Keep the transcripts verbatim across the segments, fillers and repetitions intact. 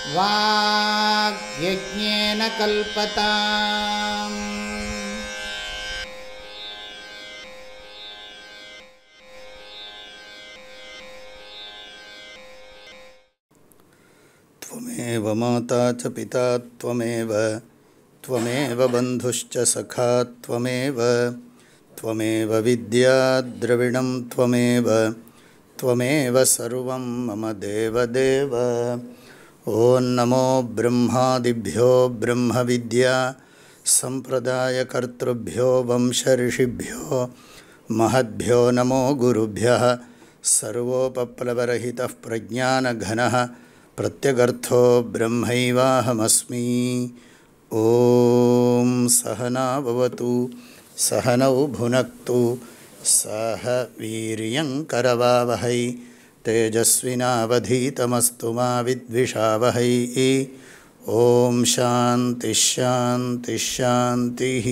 வாக்யஜ்ஞேன கல்பதாம். த்வமேவ மாதா ச பிதா த்வமேவ த்வமேவ பந்துஷ்ச சகா த்வமேவ த்வமேவ வித்யா த்ரவிணம் த்வமேவ த்வமேவ சர்வம் மம தேவதேவ. ஓம் நமோ பிரம்மாதிப்யோ பிரம்ம வித்யா சம்பிரதாய கர்த்ருப்யோ வம்ச ரிஷிப்யோ மஹத்யோ நமோ குருப்யः. சர்வோபப்ளவரஹிதः பிரஜ்ஞானகணः பிரத்யகர்த்தோ பிரம்மைவாஹமஸ்மி. ஓம் சஹனா பவது சஹனௌ புனக்து சஹ வீரியங்கரவாவஹை தேஜஸ்வினாவதீதமஸ்து மா வித்விஷாவஹை. ஓம் சாந்தி ஷாந்தி ஷாந்திः.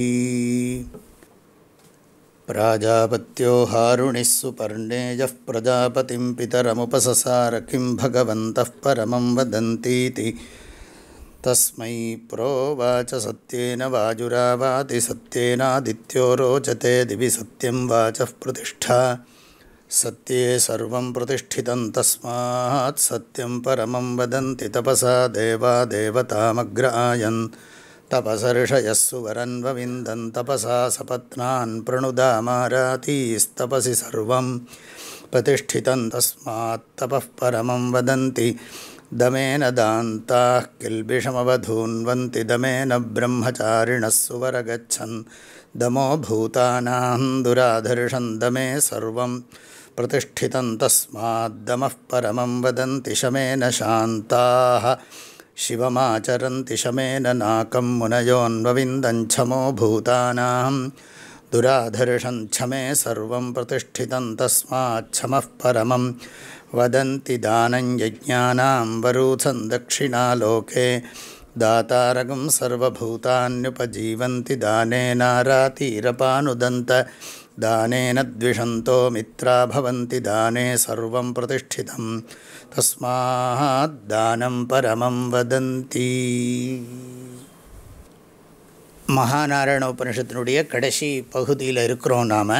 प्राजापत्यो हारुणिः सुपर्णेयः प्रजापतिं पितरमुपससार किं भगवन्तः परमं वदन्तीति तस्मै प्रोवाच सत्येन वाजुरावाति सत्येनादित्यो रोचते दिवि सत्यं वाचः प्रतिष्ठा सत्ये सर्वं प्रतिष्ठितं तस्मात् सत्यं परमं वदन्ति तपसा देवा देवतामग्र आयन् तपसर्षयस्सु वरन्वविन्दन् तपसा सपत्नान् प्रणुदामारातीस्तपसि सर्वं प्रतिष्ठितं तस्मात् तपः परमं वदन्ति दमेन दान्ताः किल्बिषमवधून्वन्ति दमेन ब्रह्मचारिणः सुवरगच्छन् दमो भूतानां दुराधर्षन् दमे सर्वं प्रतिष्ठितं तस्मात् दमः परमं वदन्ति शमेन शान्ताः शिवमाचरन्ति शमेन नाकं मुनयोन्वविन्दञ्छमो भूतानां दुराधर्षन् छमे सर्वं प्रतिष्ठितं तस्माच्छमः परमं वदन्ति दानं यज्ञानां वरूथं दक्षिणालोके दातारगं सर्वभूतान्युपजीवन्ति दानेनारातीरपानुदन्त दानेन द्विषन्तो मित्रा भवन्ति दाने सर्वं प्रतिष्ठितं तस्मात् दानं परमं वदन्ति. மகாநாராயண உபனிஷத்தினுடைய கடைசி பகுதியில் இருக்கிறோம் நாம்.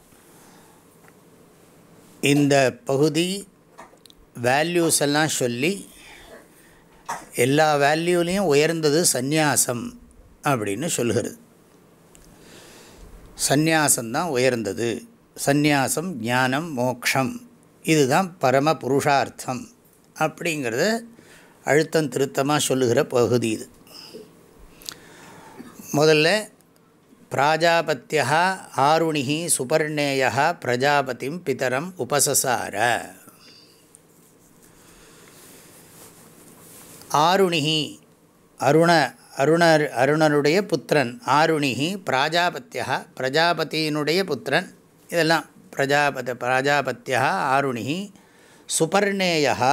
இந்த பகுதி வேல்யூஸ் எல்லாம் சொல்லி எல்லா வேல்யூலையும் உயர்ந்தது சந்நியாசம் அப்படின்னு சொல்கிறது. சந்நியாசம்தான் உயர்ந்தது. சந்நியாசம் ஞானம் மோக்ஷம் இதுதான் பரம புருஷார்த்தம் அப்படிங்கிறத அழுத்தம் திருத்தமாக சொல்லுகிற பகுதி இது. முதல்ல பிராஜாபத்யா ஆருணிஹி சுபர்ணேயா பிரஜாபதிம் பிதரம் உபசசார. ஆருணிஹி அருண அருணர் அருணனுடைய புத்திரன் ஆருணிஹி பிராஜாபத்யா பிரஜாபதியினுடைய புத்திரன். இதெல்லாம் பிரஜாபத பிராஜாபத்யா ஆருணிஹி சுபர்ணேயா.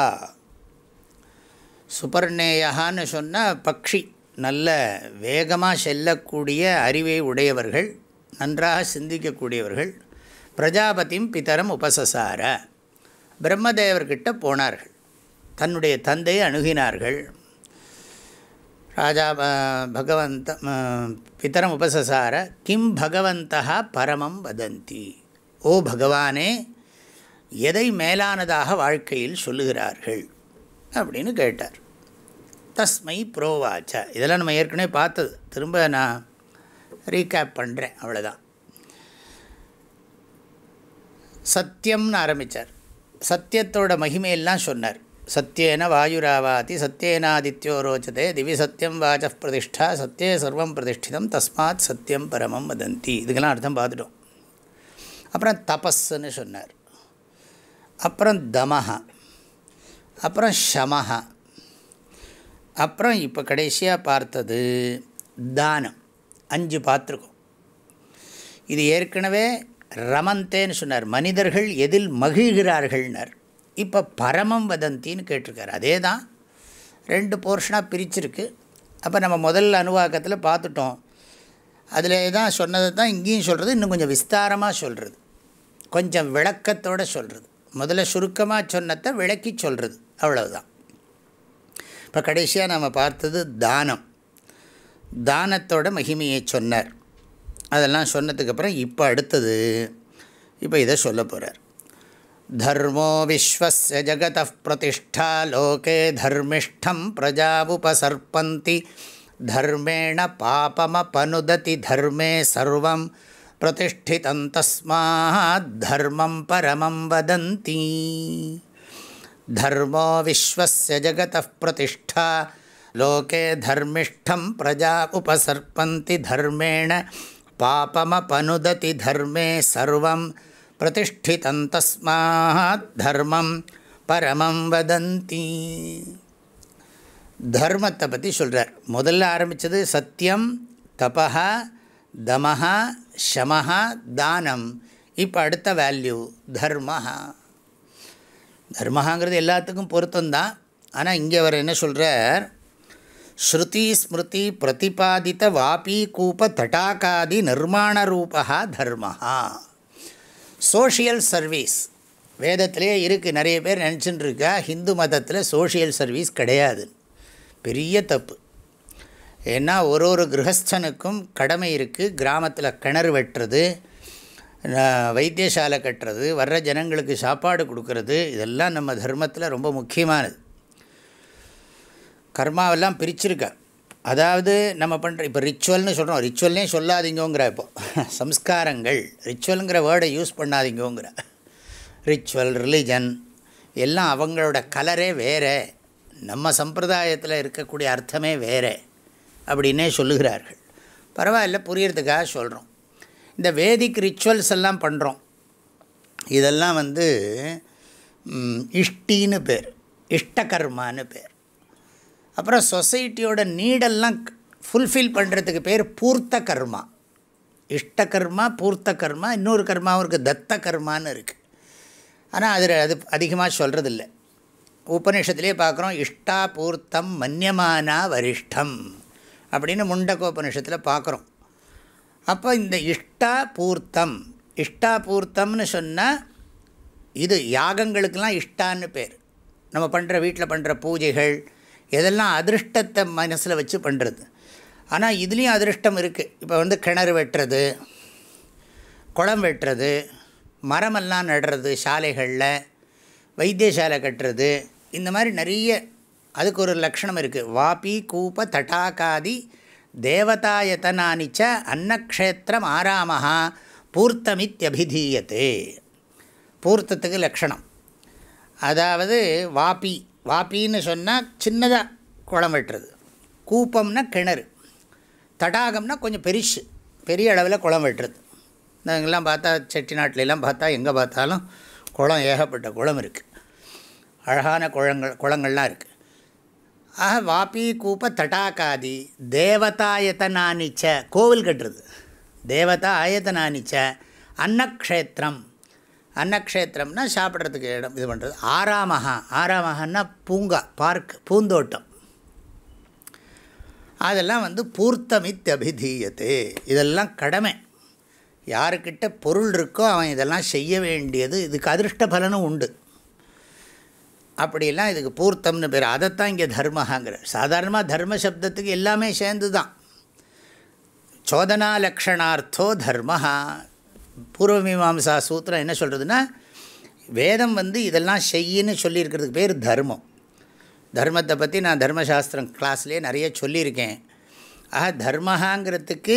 சுபர்ணேயான்னு சொன்னால் பக்ஷி, நல்ல வேகமாக செல்லக்கூடிய அறிவை உடையவர்கள், நன்றாக சிந்திக்கக்கூடியவர்கள். பிரஜாபதியும் பிதரம் உபசசார பிரம்மதேவர்கிட்ட போனார்கள், தன்னுடைய தந்தையை அணுகினார்கள். ராஜா பகவந்த பிதரம் உபசசார கிம் பகவந்தா பரமம் வதந்தி. ஓ பகவானே, எதை மேலானதாக வாழ்க்கையில் சொல்லுகிறார்கள் அப்படின்னு கேட்டார். தஸ்மை புரோவாச்ச. இதெல்லாம் நம்ம ஏற்கனவே பார்த்தது, திரும்ப நான் ரீகேப் பண்ணுறேன், அவ்வளோதான். சத்தியம்னு ஆரம்பித்தார். சத்தியத்தோட மகிமையெல்லாம் சொன்னார். சத்யேன வாயுராவாதி சத்யேனாதித்யோ ரோச்சதே திவி சத்தியம் வாச பிரதிஷ்டா சத்யே சர்வம் பிரதிஷ்டிதம் தஸ்மாத் சத்தியம் பரமம் வதந்தி. இதுக்கெல்லாம் அர்த்தம் பார்த்துட்டோம். அப்புறம் தபஸ்ன்னு சொன்னார். அப்புறம் தமஹா, அப்புறம் ஷமஹா, அப்புறம் இப்போ கடைசியாக பார்த்தது தானம். அஞ்சு பார்த்துருக்கோம். இது ஏற்கனவே ரமந்தேன்னு சொன்னார், மனிதர்கள் எதில் மகிழ்கிறார்கள்னார். இப்போ பரமம் வதந்தின்னு கேட்டிருக்கார். அதே தான் ரெண்டு போர்ஷனாக பிரிச்சிருக்கு. அப்போ நம்ம முதல் அனுவாக்கத்தில் பார்த்துட்டோம். அதில் தான் சொன்னதை தான் இங்கேயும் சொல்கிறது, இன்னும் கொஞ்சம் விஸ்தாரமாக சொல்கிறது, கொஞ்சம் விளக்கத்தோடு சொல்கிறது. முதல்ல சுருக்கமாக சொன்னதை விளக்கி சொல்கிறது, அவ்வளவுதான். இப்போ கடைசியாக நாம் பார்த்தது தானம். தானத்தோட மகிமையை சொன்னார். அதெல்லாம் சொன்னதுக்கப்புறம் இப்போ அடுத்தது இப்போ இதை சொல்ல போகிறார். தர்மோ விஸ்வஸ்ய ஜகதः பிரதிஷ்டா லோகே தர்மிஷ்டம் பிரஜாவுபசர்பந்தி தர்மேண பாபமபனுததி தர்மே சர்வம் பிரதிஷ்டிதம் தஸ்மாத் தர்மம் பரமம் வதந்தி. தர்மோ விஸ்வஸ்ய ஜகதः பிரதிஷ்டா லோகே தர்மிஷ்டம் பிரஜா உபசர்பந்தி தர்மேண பாபமபனுததி தர்மே சர்வம் பிரதிஷ்டிதம் தஸ்மாத் தர்மம் பரமம் வதந்தி. தர்மத்தை பற்றி சொல்கிறார். முதல்ல ஆரம்பித்தது சத்தியம், தபஹா, தமஹா, ஷமஹா, தானம். இப்போ அடுத்த வேல்யூ தர்மஹா. தர்மஹாங்கிறது எல்லாத்துக்கும் பொருத்தம்தான். ஆனால் இங்கே அவர் என்ன சொல்கிறார், ஸ்ருதி ஸ்மிருதி பிரதிபாதித்த வாபி கூப தடாகாதி நிர்மாண ரூபா தர்மஹா. சோஷியல் சர்வீஸ் வேதத்திலே இருக்குது. நிறைய பேர் நினச்சின்னு இருக்கா ஹிந்து மதத்தில் சோஷியல் சர்வீஸ் கிடையாது. பெரிய தப்பு. ஏன்னா ஒரு ஒரு கிரகஸ்தனுக்கும் கடமை இருக்குது. கிராமத்தில் கிணறு வெட்டுறது, வைத்தியசாலை கட்டுறது, வர்ற ஜனங்களுக்கு சாப்பாடு கொடுக்கறது, இதெல்லாம் நம்ம தர்மத்தில் ரொம்ப முக்கியமானது. கர்மாவெல்லாம் பிரிச்சிருக்கா. அதாவது நம்ம பண்ணுற இப்போ ரிச்சுவல்னு சொல்கிறோம், ரிச்சுவல்னே சொல்லாதீங்கோங்கிற. இப்போ சம்ஸ்காரங்கள், ரிச்சுவலுங்கிற வேர்டை யூஸ் பண்ணாதீங்கோங்கிற. ரிச்சுவல், ரிலிஜன் எல்லாம் அவங்களோட கலரே வேறு, நம்ம சம்பிரதாயத்தில் இருக்கக்கூடிய அர்த்தமே வேறு அப்படின்னே சொல்லுகிறார்கள். பரவாயில்ல, புரியறதுக்காக சொல்கிறோம். இந்த வேதிக் ரிச்சுவல்ஸ் எல்லாம் பண்ணுறோம். இதெல்லாம் வந்து இஷ்டின்னு பேர், இஷ்டகர்மான்னு பேர். அப்புறம் சொசைட்டியோட நீடெல்லாம் ஃபுல்ஃபில் பண்ணுறதுக்கு பேர் பூர்த்த கர்மா. இஷ்டகர்மா, பூர்த்த கர்மா, இன்னொரு கர்மாவும் இருக்குது, தத்த கர்மான்னு இருக்குது. ஆனால் அதில் அது அதிகமாக சொல்கிறதில்ல. உபநிஷத்துலேயே பார்க்குறோம், இஷ்டா பூர்த்தம் மன்யமானா வரிஷ்டம் அப்படின்னு முண்டகோபனிஷத்தில் பார்க்குறோம். அப்போ இந்த இஷ்டா பூர்த்தம், இஷ்டா பூர்த்தம்னு சொன்னால் இது யாகங்களுக்கெல்லாம் இஷ்டான்னு பேர். நம்ம பண்ணுற வீட்டில் பண்ணுற பூஜைகள் இதெல்லாம் அதிருஷ்டத்தை மனசில் வச்சு பண்ணுறது. ஆனால் இதுலேயும் அதிருஷ்டம் இருக்குது. இப்போ வந்து கிணறு வெட்டுறது, குளம் வெட்டுறது, மரமெல்லாம் நடுறது, சாலைகளில் வைத்தியசாலை கட்டுறது, இந்த மாதிரி நிறைய அதுக்கு ஒரு லக்ஷணம் இருக்குது. வாபி கூப தடாகாதி தேவதாயத்தனானிச்ச அன்னக்ஷேத்திரம் ஆராமஹா பூர்த்தமித்யபிதீயத்தே. பூர்த்தத்துக்கு லக்ஷணம். அதாவது வாபி, வாப்பின்னு சொன்னால் சின்னதாக குளம் வெட்டுறது, கூப்பம்னா கிணறு, தடாகம்னா கொஞ்சம் பெரிசு, பெரிய அளவில் குளம் வெட்டுறது. நாங்கள்லாம் பார்த்தா செட்டிநாட்டிலெலாம் பார்த்தா எங்கே பார்த்தாலும் குளம், ஏகப்பட்ட குளம் இருக்குது, அழகான குளங்கள் குளங்கள்லாம் இருக்குது. ஆக வாபி கூப்ப தடாகாதி தேவதாயத்தனானிச்ச, கோவில் கட்டுறது, தேவதா ஆயத்தனானிச்ச அன்னக்ஷேத்திரம், அன்னக்ஷேத்திரம்னா சாப்பிட்றதுக்கு இடம் இது பண்ணுறது. ஆராமஹா, ஆராமஹான்னா பூங்கா, பார்க், பூந்தோட்டம். அதெல்லாம் வந்து பூர்த்தமித் அபிதீயத்தே. இதெல்லாம் கடமை. யாருக்கிட்ட பொருள் இருக்கோ அவன் இதெல்லாம் செய்ய வேண்டியது. இதுக்கு அதிருஷ்ட பலனும் உண்டு. அப்படிலாம் இதுக்கு பூர்த்தம்னு பேர். அதைத்தான் இங்கே தர்மஹாங்கிற. சாதாரணமாக தர்ம சப்தத்துக்கு எல்லாமே சேர்ந்து தான். சோதனா லக்ஷணார்த்தோ தர்மஹா. பூர்வமீமாம்சா சூத்திரம் என்ன சொல்கிறதுனா, வேதம் வந்து இதெல்லாம் செய்யின்னு சொல்லியிருக்கிறதுக்கு பேர் தர்மம். தர்மத்தை பற்றி நான் தர்மசாஸ்திரம் கிளாஸ்லேயே நிறைய சொல்லியிருக்கேன். ஆக தர்மஹாங்கிறதுக்கு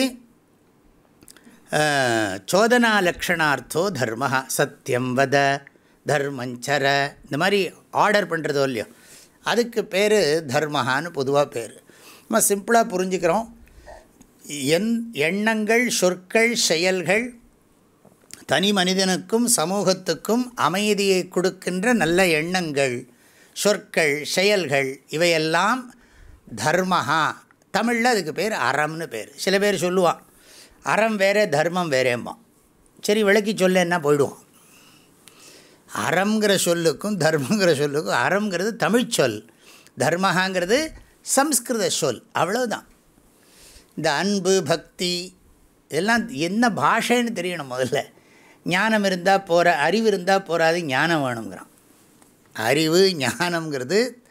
சோதனா லக்ஷணார்த்தோ தர்மஹா. சத்தியம் வத, தர்மஞ்சர, இந்த மாதிரி ஆர்டர் பண்ணுறதோ இல்லையோ, அதுக்கு பேர் தர்மஹான்னு பொதுவாக பேர். நம்ம சிம்பிளாக புரிஞ்சுக்கிறோம். என் எண்ணங்கள், சொற்கள், செயல்கள் தனி மனிதனுக்கும் சமூகத்துக்கும் அமைதியை கொடுக்கின்ற நல்ல எண்ணங்கள், சொற்கள், செயல்கள் இவையெல்லாம் தர்மஹா. தமிழில் அதுக்கு பேர் அறம்னு பேர். சில பேர் சொல்லுவான் அறம் வேறே தர்மம் வேறேம்மா. சரி, விளக்கி சொல்லேன்னா போயிடுவோம். அறம்ங்கிற சொல்லுக்கும் தர்மங்கிற சொல்லுக்கும், அறம்ங்கிறது தமிழ் சொல், தர்மஹாங்கிறது சம்ஸ்கிருத சொல், அவ்வளோதான். இந்த அன்பு, பக்தி இதெல்லாம் என்ன பாஷைன்னு தெரியணும் முதல்ல. ஞானம் இருந்தால் போகிற, அறிவு இருந்தால் போகாது, ஞானம் வேணுங்கிறான். அறிவு ஞானம்ங்கிறது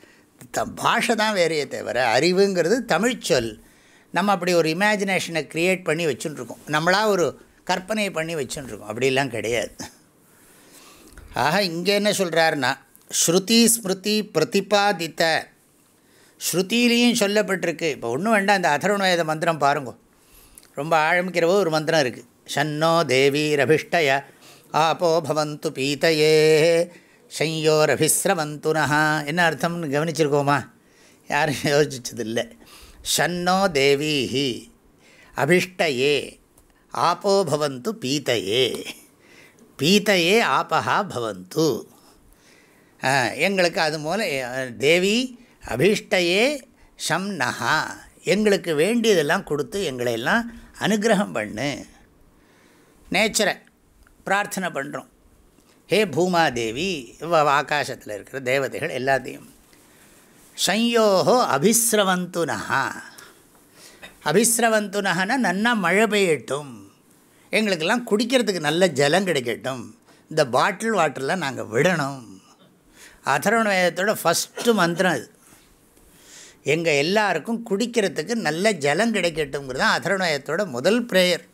த பாஷை தான் வேறையே தவிர அறிவுங்கிறது தமிழ்ச்சொல். நம்ம அப்படி ஒரு இமேஜினேஷனை க்ரியேட் பண்ணி வச்சுட்டுருக்கோம், நம்மளாக ஒரு கற்பனை பண்ணி வச்சுட்டுருக்கோம். அப்படிலாம் கிடையாது. ஆக இங்கே என்ன சொல்கிறாருன்னா, ஸ்ருதி ஸ்மிருதி பிரதிபாதித்த, ஸ்ருதியிலையும் சொல்லப்பட்டிருக்கு. இப்போ ஒன்றும் வேண்டாம், இந்த அதர்வணவேத மந்திரம் பாருங்க, ரொம்ப ஆழமிக்கிறவோ ஒரு மந்திரம் இருக்குது. ஷன்னோ தேவீரபிஷ்டய ஆபோ பவந்து பீதையே ஷையோரபிஸ்ரவந்துனஹா. என்ன அர்த்தம்னு கவனிச்சிருக்கோமா? யாரும் யோசிச்சதில்லை. ஷன்னோ தேவீஹி அபிஷ்டயே ஆபோ பவந்து பீதையே, பீதையே ஆபஹா பவந்து. எங்களுக்கு அது மூல தேவி அபிஷ்டயே ஷம்னஹா, எங்களுக்கு வேண்டியதெல்லாம் கொடுத்து எங்களையெல்லாம் அனுகிரகம் பண்ணு. நேச்சரை பிரார்த்தனை பண்ணுறோம். ஹே பூமாதேவி, ஆகாசத்தில் இருக்கிற தேவதைகள் எல்லாத்தையும். ஷையோஹோ அபிஸ்ரவந்துனஹா, அபிஸ்ரவந்துனஹனா நன்னா மழை பெய்யட்டும், எங்களுக்கெல்லாம் குடிக்கிறதுக்கு நல்ல ஜலம் கிடைக்கட்டும், இந்த பாட்டில் வாட்டர்லாம் நாங்கள் விடணும். அதர்வண வேதத்தோட ஃபஸ்ட்டு மந்திரம் இது. எங்கள் எல்லாருக்கும் குடிக்கிறதுக்கு நல்ல ஜலம் கிடைக்கட்டும்ங்கிறது தான் அதர்வண வேதத்தோட முதல் ப்ரேயர்.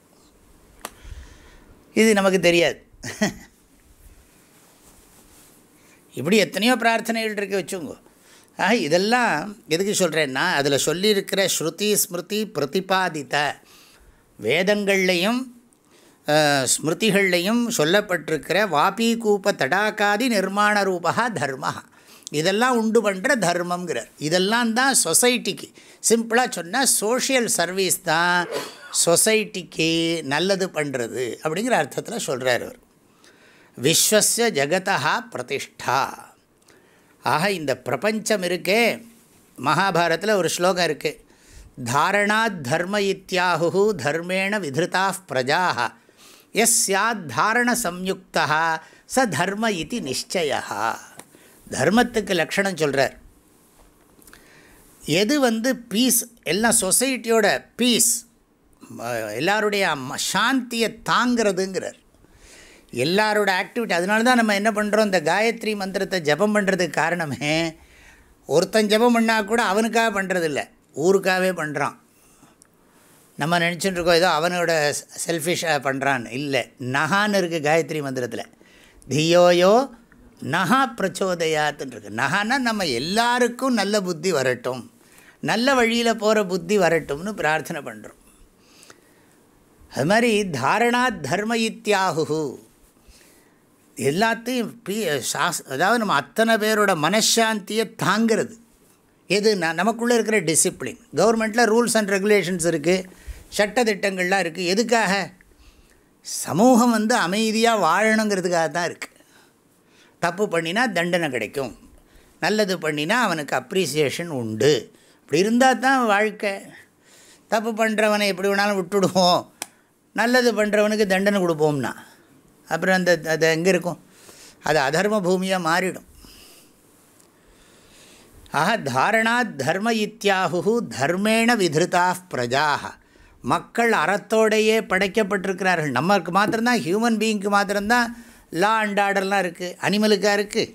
இது நமக்கு தெரியாது. இப்படி எத்தனையோ பிரார்த்தனைகள் இருக்குது வச்சுங்கோ. ஆக இதெல்லாம் எதுக்கு சொல்கிறேன்னா, அதில் சொல்லியிருக்கிற ஸ்ருதி ஸ்மிருதி பிரதிபாதித்த, வேதங்கள்லையும் ஸ்மிருதிகள்லையும் சொல்லப்பட்டிருக்கிற வாபி கூப்ப தடாகாதி நிர்மாண ரூபா தர்ம, இதெல்லாம் உண்டு பண்ணுற தர்மங்கிறார். இதெல்லாம் தான் சொசைட்டிக்கு, சிம்பிளாக சொன்னால் சோஷியல் சர்வீஸ் தான் சொசைட்டிக்கு நல்லது பண்ணுறது அப்படிங்கிற அர்த்தத்தில் சொல்கிறார் அவர். விஸ்வஸ்ய ஜகதா பிரதிஷ்டா. ஆக இந்த பிரபஞ்சம் இருக்கே, மகாபாரத்தில் ஒரு ஸ்லோகம் இருக்குது, தாரணாத் தர்ம இத்யாஹு தர்மேண விதிருதா பிரஜாः யஸ்யாத் தாரண சம்யுக்தா ச தர்ம இதி நிச்சயா. தர்மத்துக்கு லக்ஷணம் சொல்கிறார். எது வந்து பீஸ், எல்லாம் சொசைட்டியோட பீஸ், எல்லாருடைய சாந்தியை தாங்கிறதுங்கிறார். எல்லாரோட ஆக்டிவிட்டி. அதனால தான் நம்ம என்ன பண்ணுறோம், இந்த காயத்ரி மந்திரத்தை ஜபம் பண்ணுறதுக்கு காரணமே, ஒருத்தன் ஜபம் பண்ணால் கூட அவனுக்காக பண்ணுறதில்ல, ஊருக்காகவே பண்ணுறான். நம்ம நினச்சிட்டு இருக்கோம் ஏதோ அவனோட செல்ஃபிஷாக பண்ணுறான்னு. இல்லை, நகான்னு இருக்குது காயத்ரி மந்திரத்தில். தியோயோ நகா பிரச்சோதயாத்துன்னு இருக்குது. நகான்னா நம்ம எல்லாருக்கும் நல்ல புத்தி வரட்டும், நல்ல வழியில் போகிற புத்தி வரட்டும்னு பிரார்த்தனை பண்ணுறோம். அது மாதிரி தாரணாத் தர்ம இத்யாஹு, எல்லாத்தையும் பீ சாஸ் அதாவது நம்ம அத்தனை பேரோட மனசாந்தியை தாங்கிறது. எது நான் நமக்குள்ளே இருக்கிற டிசிப்ளின். கவர்மெண்ட்டில் ரூல்ஸ் அண்ட் ரெகுலேஷன்ஸ் இருக்குது, சட்டத்திட்டங்கள்லாம் இருக்குது. எதுக்காக? சமூகம் வந்து அமைதியாக வாழணுங்கிறதுக்காக தான் இருக்குது. தப்பு பண்ணினா தண்டனை கிடைக்கும், நல்லது பண்ணினா அவனுக்கு அப்ரிசியேஷன் உண்டு. இப்படி இருந்தால் தான் வாழ்க்கை. தப்பு பண்ணுறவனை எப்படி வேணாலும் விட்டுடுவோம், நல்லது பண்ணுறவனுக்கு தண்டனை கொடுப்போம்னா அப்புறம் அந்த அது எங்கே இருக்கும்? அது அதர்ம பூமியாக மாறிடும். ஆஹா, தாரணாத் தர்ம இத்யாஹு தர்மேண விதிருதா பிரஜாः, மக்கள் அறத்தோடையே படைக்கப்பட்டிருக்கிறார்கள். நமக்கு மாத்திரம்தான், ஹியூமன் பீயிங்க்கு மாத்திரம்தான் லா அண்ட் ஆர்டர்லாம் இருக்குது, அனிமலுக்காக இருக்குது.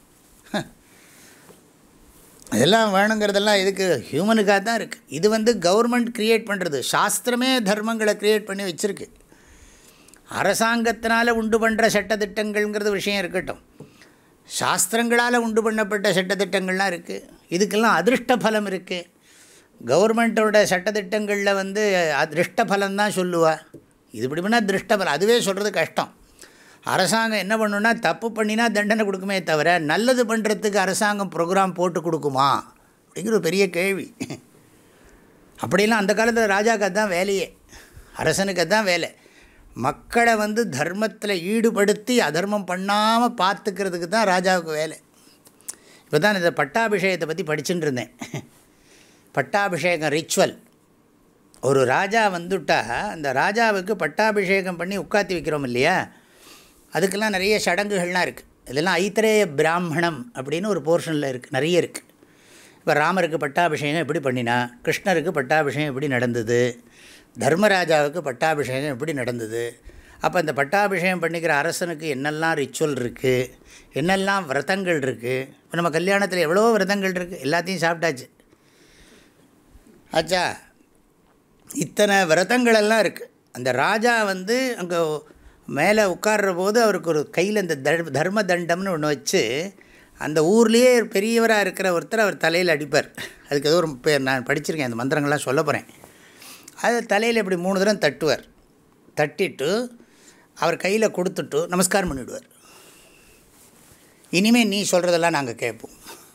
அதெல்லாம் வேணுங்கிறதெல்லாம் இதுக்கு ஹியூமனுக்காக தான் இருக்குது. இது வந்து கவர்மெண்ட் க்ரியேட் பண்ணுறது. சாஸ்திரமே தர்மங்களை க்ரியேட் பண்ணி வச்சுருக்கு. அரசாங்கத்தினால் உண்டு பண்ணுற சட்டத்திட்டங்கள்ங்கிறது விஷயம் இருக்கட்டும், சாஸ்திரங்களால் உண்டு பண்ணப்பட்ட சட்டத்திட்டங்கள்லாம் இருக்குது. இதுக்கெல்லாம் அதிருஷ்ட பலம் இருக்குது. கவர்மெண்ட்டோட சட்டத்திட்டங்களில் வந்து அதிருஷ்ட பலம்தான் சொல்லுவா. இது இப்படி பண்ணால் திருஷ்டபலம், அதுவே சொல்கிறது கஷ்டம். அரசாங்கம் என்ன பண்ணுன்னா, தப்பு பண்ணினா தண்டனை கொடுக்குமே தவிர நல்லது பண்ணுறதுக்கு அரசாங்கம் ப்ரோக்ராம் போட்டு கொடுக்குமா அப்படிங்கிற ஒரு பெரிய கேள்வி. அப்படிலாம் அந்த காலத்தில் ராஜாக்கு தான் வேலையே, அரசனுக்கு தான் வேலை. மக்களை வந்து தர்மத்தில் ஈடுபடுத்தி அதர்மம் பண்ணாமல் பார்த்துக்கிறதுக்கு தான் ராஜாவுக்கு வேலை. இப்போ தான் இந்த பட்டாபிஷேகத்தை பற்றி படிச்சுட்டு இருந்தேன். பட்டாபிஷேகம் ரிச்சுவல். ஒரு ராஜா வந்துட்டா அந்த ராஜாவுக்கு பட்டாபிஷேகம் பண்ணி உட்காத்தி வைக்கிறோம் இல்லையா, அதுக்கெல்லாம் நிறைய சடங்குகள்லாம் இருக்குது. இதெல்லாம் ஐத்திரேய பிராமணம் அப்படின்னு ஒரு போர்ஷனில் இருக்குது, நிறைய இருக்குது. இப்போ ராமருக்கு பட்டாபிஷேகம் எப்படி பண்ணினா, கிருஷ்ணருக்கு பட்டாபிஷேகம் எப்படி நடந்தது, தர்மராஜாவுக்கு பட்டாபிஷேகம் எப்படி நடந்தது, அப்போ இந்த பட்டாபிஷேகம் பண்ணிக்கிற அரசனுக்கு என்னெல்லாம் ரிச்சுவல் இருக்குது, என்னெல்லாம் விரதங்கள் இருக்குது. இப்போ நம்ம கல்யாணத்தில் எவ்வளோ விரதங்கள் இருக்குது, எல்லாத்தையும் சாப்பிட்டாச்சு ஆச்சா. இத்தனை விரதங்களெல்லாம் இருக்குது. அந்த ராஜா வந்து அங்கே மேலே உட்கார்ற போது அவருக்கு ஒரு கையில் இந்த தர்ம தண்டம்னு ஒன்று வச்சு அந்த ஊர்லேயே பெரியவராக இருக்கிற ஒருத்தர் அவர் தலையில் அடிப்பார். அதுக்கு ஏதோ ஒரு பேர் நான் படிச்சிருக்கேன், அந்த மந்திரங்கள்லாம் சொல்ல போகிறேன். அது தலையில் இப்படி மூணு தரம் தட்டுவார். தட்டிட்டு அவர் கையில் கொடுத்துட்டு நமஸ்காரம் பண்ணிவிடுவார். இனிமேல் நீ சொல்கிறதெல்லாம் நாங்கள் கேட்போம்.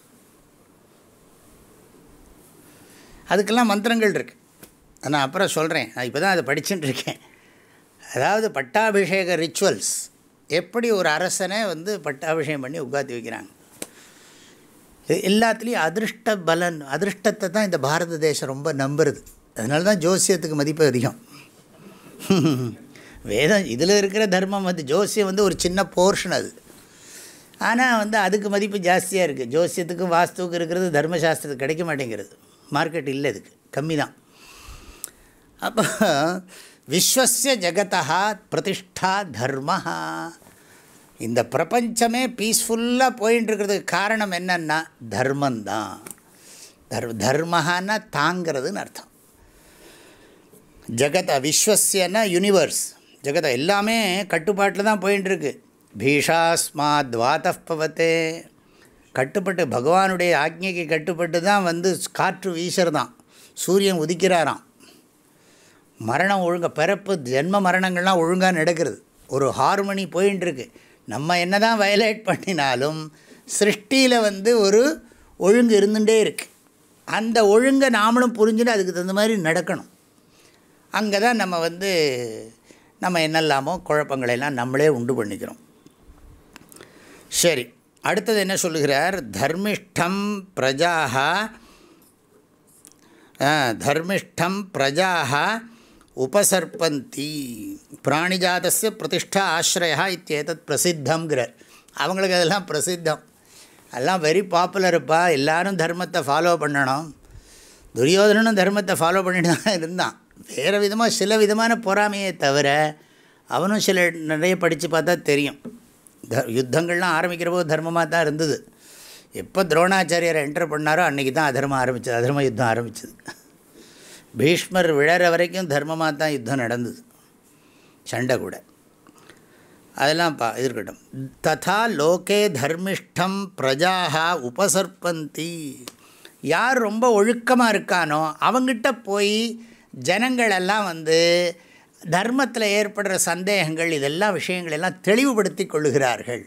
அதுக்கெல்லாம் மந்திரங்கள் இருக்குது, நான் அப்புறம் சொல்கிறேன். நான் இப்போ தான் அதை படிச்சுட்டு இருக்கேன். அதாவது பட்டாபிஷேக ரிச்சுவல்ஸ் எப்படி ஒரு அரசனை வந்து பட்டாபிஷேகம் பண்ணி உட்காத்தி வைக்கிறாங்க. எல்லாத்துலேயும் அதிருஷ்ட பலன், அதிருஷ்டத்தை தான் இந்த பாரத தேசம் ரொம்ப நம்புறது. அதனால தான் ஜோசியத்துக்கு மதிப்பு அதிகம். வேதம் இதில் இருக்கிற தர்மம் வந்து ஜோசியம் வந்து ஒரு சின்ன போர்ஷன் அது. ஆனால் வந்து அதுக்கு மதிப்பு ஜாஸ்தியாக இருக்குது. ஜோசியத்துக்கும் வாஸ்துவுக்கு இருக்கிறது தர்மசாஸ்திரத்துக்கு கிடைக்க மாட்டேங்கிறது. மார்க்கெட் இல்லை, அதுக்கு கம்மி தான். அப்போ விஸ்வஸ்ய ஜகதா பிரதிஷ்டா தர்ம. இந்த பிரபஞ்சமே பீஸ்ஃபுல்லாக போயின்னு இருக்கிறதுக்கு காரணம் என்னன்னா தர்மந்தான். தர் தர்மஹான்னா தாங்கிறதுன்னு அர்த்தம். ஜகத விஸ்வஸ்யன்னா யூனிவர்ஸ், ஜெகத எல்லாமே கட்டுப்பாட்டில் தான் போயின்ட்டுருக்கு. பீஷாஸ்மாத் வாதப் பவத்தே, கட்டுப்பட்டு பகவானுடைய ஆக்ஞைக்கு கட்டுப்பட்டு தான் வந்து காற்று வீசுறதான், சூரியன் உதிக்கிறாராம். மரணம் ஒழுங்காக, பிறப்பு ஜென்ம மரணங்கள்லாம் ஒழுங்காக நடக்கிறது. ஒரு ஹார்மனி போயின்ட்டுருக்கு. நம்ம என்ன தான் வயலேட் பண்ணினாலும் சிருஷ்டியில் வந்து ஒரு ஒழுங்கு இருந்துகிட்டே இருக்குது. அந்த ஒழுங்கை நாமளும் புரிஞ்சுட்டு அதுக்கு தகுந்த மாதிரி நடக்கணும். அங்கே தான் நம்ம வந்து நம்ம என்னெல்லாமோ குழப்பங்களெல்லாம் நம்மளே உண்டு பண்ணிக்கிறோம். சரி, அடுத்தது என்ன சொல்லுகிறார்? தர்மிஷ்டம் பிரஜாஹ தர்மிஷ்டம் பிரஜாஹ உபசர்பந்தி பிராணிஜாதஸ்ய பிரதிஷ்டா ஆஸ்ரயா இத்தியேதத் பிரசித்தம்ங்கிறார். அவங்களுக்கு அதெல்லாம் பிரசித்தம், அதெல்லாம் வெரி பாப்புலருப்பா. எல்லோரும் தர்மத்தை ஃபாலோ பண்ணணும். துரியோதனனும் தர்மத்தை ஃபாலோ பண்ணிட்டு தான் இருந்தான். வேறு விதமாக சில விதமான பொறாமையை தவிர அவனும் சில நிறைய படித்து பார்த்தா தெரியும். த யுத்தங்கள்லாம் ஆரம்பிக்கிற போது தர்மமாக தான் இருந்தது. எப்போ துரோணாச்சாரியரை என்டர் பண்ணாரோ அன்றைக்கி தான் அதர்மம் ஆரம்பித்தது, அதர்ம யுத்தம் ஆரம்பித்தது. பீஷ்மர் விழற வரைக்கும் தர்மமாக தான் யுத்தம் நடந்தது, சண்டை கூட. அதெல்லாம் பா இருக்கட்டும். ததா லோகே தர்மிஷ்டம் பிரஜாக உபசர்பந்தி. யார் ரொம்ப ஒழுக்கமாக இருக்கானோ அவங்கிட்ட போய் ஜனங்களெல்லாம் வந்து தர்மத்தில் ஏற்படுற சந்தேகங்கள் இதெல்லாம் விஷயங்களெல்லாம் தெளிவுபடுத்தி கொள்ளுகிறார்கள்.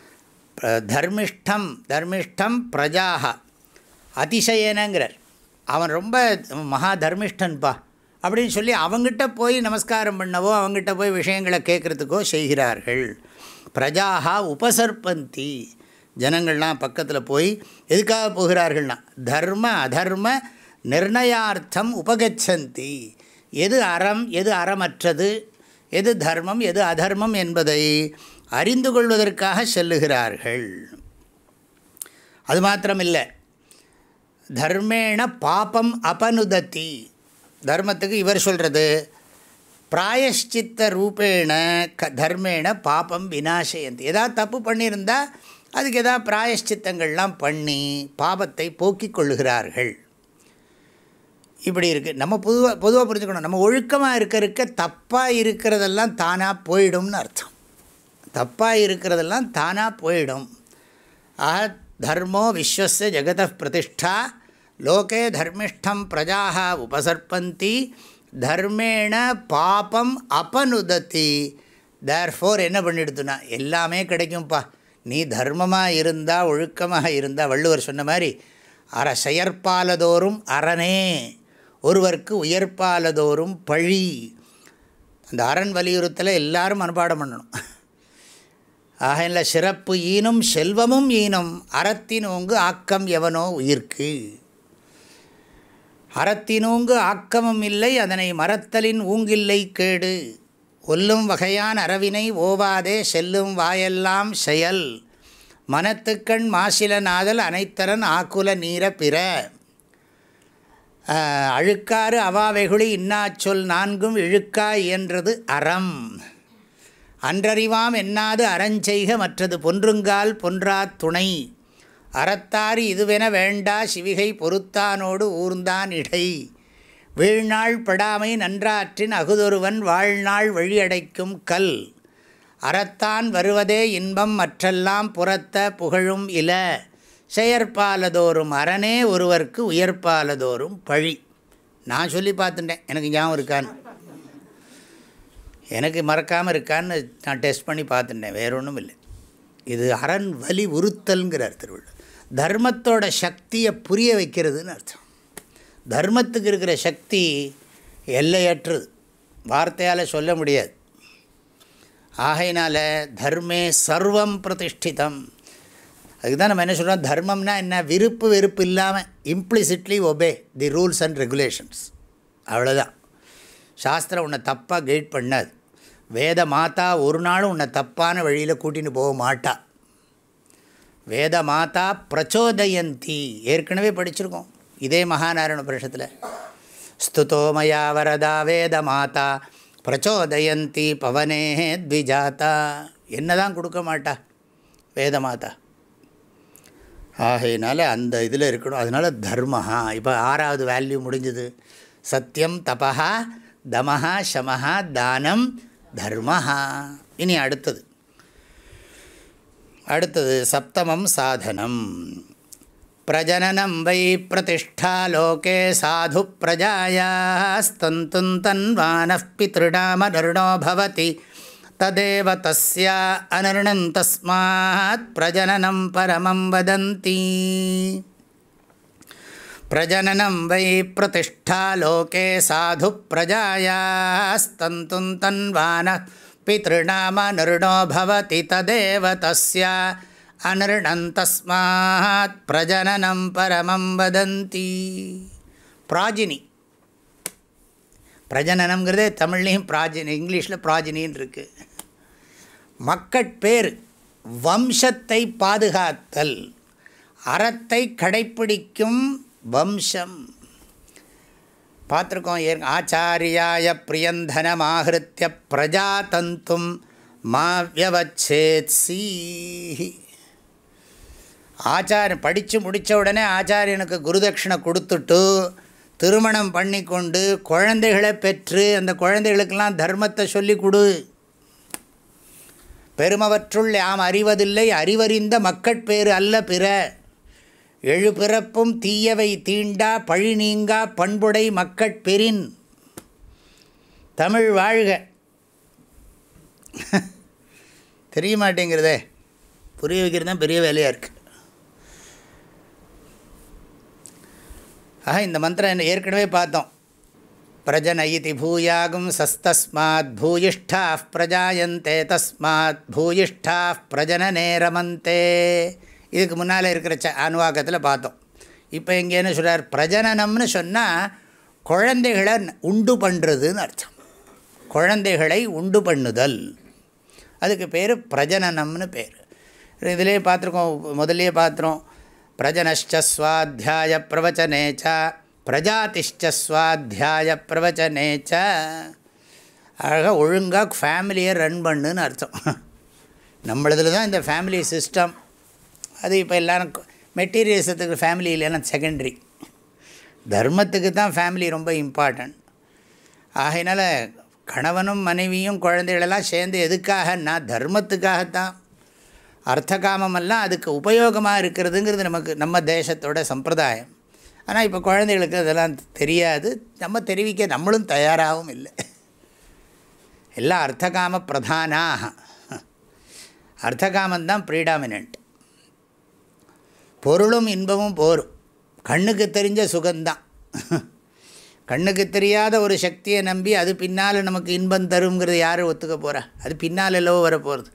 தர்மிஷ்டம் தர்மிஷ்டம் பிரஜாக அதிசயனங்கிறார். அவன் ரொம்ப மகா தர்மிஷ்டன்பா அப்படின்னு சொல்லி அவங்ககிட்ட போய் நமஸ்காரம் பண்ணவோ அவங்ககிட்ட போய் விஷயங்களை கேட்குறதுக்கோ செய்கிறார்கள். பிரஜாகா உபசர்பந்தி, ஜனங்கள்லாம் பக்கத்தில் போய் எதுக்காக போகிறார்கள்னா தர்ம அதர்ம நிர்ணயார்த்தம் உபகச்சந்தி. எது அறம் எது அறமற்றது, எது தர்மம் எது அதர்மம் என்பதை அறிந்து கொள்வதற்காக செல்லுகிறார்கள். அது மாத்திரமில்லை, தர்மேண பாபம் அபனுதத்தி. தர்மத்துக்கு இவர் சொல்கிறது பிராயஷ்சித்த ரூபேண க தர்மேண பாபம் விநாசயந்தி. எதாவது தப்பு பண்ணியிருந்தால் அதுக்கு எதாவது பிராயஷ்சித்தங்கள்லாம் பண்ணி பாபத்தை போக்கிக் கொள்ளுகிறார்கள். இப்படி இருக்குது. நம்ம பொதுவாக பொதுவாக புரிஞ்சுக்கணும், நம்ம ஒழுக்கமாக இருக்க இருக்க தப்பாக இருக்கிறதெல்லாம் தானாக போயிடும்னு அர்த்தம். தப்பாக இருக்கிறதெல்லாம் தானாக போயிடும். ஆக தர்மோ விஸ்வஸ்ய ஜெகதः பிரதிஷ்டா லோகே தர்மிஷ்டம் பிரஜாः உபசர்பந்தி தர்மேண பாபம் அபனுதத்தி. தேர்ஃபோர் என்ன பண்ணிடுதுன்னா எல்லாமே கிடைக்கும்ப்பா, நீ தர்மமாக இருந்தால் ஒழுக்கமாக இருந்தால். வள்ளுவர் சொன்ன மாதிரி அற செயற்பாலதோறும் அரணே ஒருவருக்கு உயர்ப்பாலதோறும் பழி. அந்த அரண் வலியுறுத்தலை எல்லாரும் மனப்பாடம் பண்ணணும். ஆகையில சிறப்பு ஈனும் செல்வமும் ஈனும் அறத்தினோங்கு ஆக்கம் எவனோ உயிர்க்கு. அறத்தினோங்கு ஆக்கமும் இல்லை அதனை மறத்தலின் ஊங்கில்லை கேடு. ஒல்லும் வகையான் அறவினை ஓவாதே செல்லும் வாயெல்லாம் செயல். மனத்துக்கண் மாசில நாதல் அனைத்தரன் ஆக்குல நீர பிற. அழுக்காறு அவாவைகுளி இன்னாச்சொல் நான்கும் இழுக்கா இயன்றது அறம். அன்றறிவாம் என்னாது அறஞ்செய்க மற்றது பொன்றுங்கால் பொன்றா துணை அறத்தாரி இதுவென வேண்டா சிவிகை பொறுத்தானோடு ஊர்ந்தான் இடை வீழ்நாள் படாமை நன்றாற்றின் அகுதொருவன் வாழ்நாள் வழியடைக்கும் கல் அறத்தான் வருவதே இன்பம் மற்றெல்லாம் புறத்த புகழும் இல செயற்பாலதோறும் அரணே ஒருவர்க்கு உயர்ப்பாலதோறும் பழி. நான் சொல்லி பார்த்துட்டேன், எனக்கு ஞாபகம் இருக்கான்னு, எனக்கு மறக்காமல் இருக்கான்னு நான் டெஸ்ட் பண்ணி பார்த்துட்டேன், வேற ஒன்றும் இல்லை. இது அரண் வலி உறுத்தல்ங்கிறார் திருவள்ளுவர். தர்மத்தோட சக்தியை புரிய வைக்கிறதுன்னு அர்த்தம். தர்மத்துக்கு இருக்கிற சக்தி எல்லையற்றது, வார்த்தையால் சொல்ல முடியாது. ஆகையினால தர்மே சர்வம் பிரதிஷ்டிதம். அதுக்கு தான் நம்ம என்ன சொல்கிறோம், தர்மம்னா என்ன, விருப்பு வெறுப்பு இல்லாமல் implicitly obey the rules and regulations, அவ்வளோதான். சாஸ்திரம் உன்னை தப்பாக கைட் பண்ணாது. வேத மாதா ஒரு நாளும் உன்னை தப்பான வழியில் கூட்டின்னு போக மாட்டா. வேத மாதா பிரச்சோதயந்தி, ஏற்கனவே படிச்சிருக்கோம் இதே மகாநாராயண உபனிஷத்தில். ஸ்துதோமயா வரதா வேத மாதா பிரச்சோதயந்தி பவனே த்விஜாதா. என்ன தான் கொடுக்க மாட்டா வேத மாதா. ஆகையினால அந்த இதில் இருக்கணும். அதனால் தர்மஹா, இப்போ ஆறாவது வேல்யூ முடிஞ்சது. சத்தியம் தபஹா தமஹா சமஹா தானம் தர்மஹா. இனி அடுத்தது அடுத்தது சப்தமம் சாதனம். பிரஜனனம் வை பிரதிஷ்டா லோகே சாது பிரஜாயாஸ்தந்தும் தன்வானः பித்ருநாம நருணோ பவதி ததேவ தஸ்யா அனர்ணம் தஸ்மாத் பிரஜனனம் பரமம் வதந்தி. பிரஜனனம் வை பிரதிஷ்டா லோகே சாது பிரஜாயாஸ்தந்தும் தன்வானः பித்ருநாம நருணோ பவதி ததேவ தஸ்யா அனர்ணம் தஸ்மாத் பிரஜனனம் பரமம் வதந்தி. பிராஜினி, பிரஜனனம்ங்கிறதே தமிழ்லேயும் பிராஜினி, இங்கிலீஷில் பிராஜினின்னு இருக்குது. மக்கட்பேர், வம்சத்தை பாதுகாத்தல், அறத்தை கடைப்பிடிக்கும் வம்சம். பார்த்துருக்கோம் ஏ ஆச்சாரியாய பிரியந்தனமாகிருத்திய பிரஜாதந்தும் மாவியவச்சேத்ஸி. ஆச்சாரியன் படித்து முடித்த உடனே ஆச்சாரியனுக்கு குருதட்சிணை கொடுத்துட்டு திருமணம் பண்ணி கொண்டு குழந்தைகளை பெற்று அந்த குழந்தைகளுக்கெல்லாம் தர்மத்தை சொல்லிக் கொடு. பெருமவற்றுள் யாம் அறிவதில்லை அறிவறிந்த மக்கட்பேறு அல்ல பிற. எழு பிறப்பும் தீயவை தீண்டா பழி நீங்கா பண்புடை மக்கட்பெறின். தமிழ் வாழ்க. தெரிய மாட்டேங்கிறதே, புரிய வைக்கிறது தான் பெரிய வேலையாக இருக்குது. ஆக இந்த மந்திரம் என்ன ஏற்கனவே பார்த்தோம். பிரஜனயிதி பூயாகும் சஸ்தஸ்மாத் பூயிஷ்டா பிரஜாயந்தே தஸ்மாத் பூயிஷ்டா பிரஜனனே ரமந்தே. இதுக்கு முன்னால் இருக்கிற ச அனுவாக்கத்தில் பார்த்தோம். இப்போ இங்கே என்ன சொல்கிறார், பிரஜனனம்னு சொன்னால் குழந்தைகளை உண்டு பண்ணுறதுன்னு அர்த்தம். குழந்தைகளை உண்டு பண்ணுதல், அதுக்கு பேர் பிரஜனனம்னு பேர். இதிலே பார்த்துருக்கோம், முதல்லையே பார்த்துறோம். பிரஜனஷ்ச ஸ்வாத்தியாய பிரவச்சனேச்ச பிரஜாதிஷ்ச ஸ்வாத்தியாய பிரவச்சனேச்ச. அழகாக ஒழுங்காக ஃபேமிலியை ரன் பண்ணுன்னு அர்த்தம். நம்மளதில் தான் இந்த ஃபேமிலி சிஸ்டம். அது இப்போ எல்லோரும் மெட்டீரியல்ஸத்துக்கு ஃபேமிலி இல்லைன்னா செகண்டரி. தர்மத்துக்கு தான் ஃபேமிலி ரொம்ப இம்பார்ட்டன்ட். ஆகையினால கணவனும் மனைவியும் குழந்தைகளெல்லாம் சேர்ந்து எதுக்காகன்னா தர்மத்துக்காகத்தான். அர்த்தகாமமெல்லாம் அதுக்கு உபயோகமாக இருக்கிறதுங்கிறது நமக்கு நம்ம தேசத்தோட சம்பிரதாயம். ஆனால் இப்போ குழந்தைகளுக்கு அதெல்லாம் தெரியாது, நம்ம தெரிவிக்க நம்மளும் தயாராகவும் இல்லை. எல்லாம் அர்த்தகாம பிரதானாக. அர்த்தகாமந்தான் ப்ரீடாமினன்ட். பொருளும் இன்பமும் போரும், கண்ணுக்கு தெரிஞ்ச சுகந்தான். கண்ணுக்கு தெரியாத ஒரு சக்தியை நம்பி அது பின்னால் நமக்கு இன்பம் தருங்கிறது யார் ஒத்துக்க போகிறா? அது பின்னால் எல்லவோ வரப்போகிறது.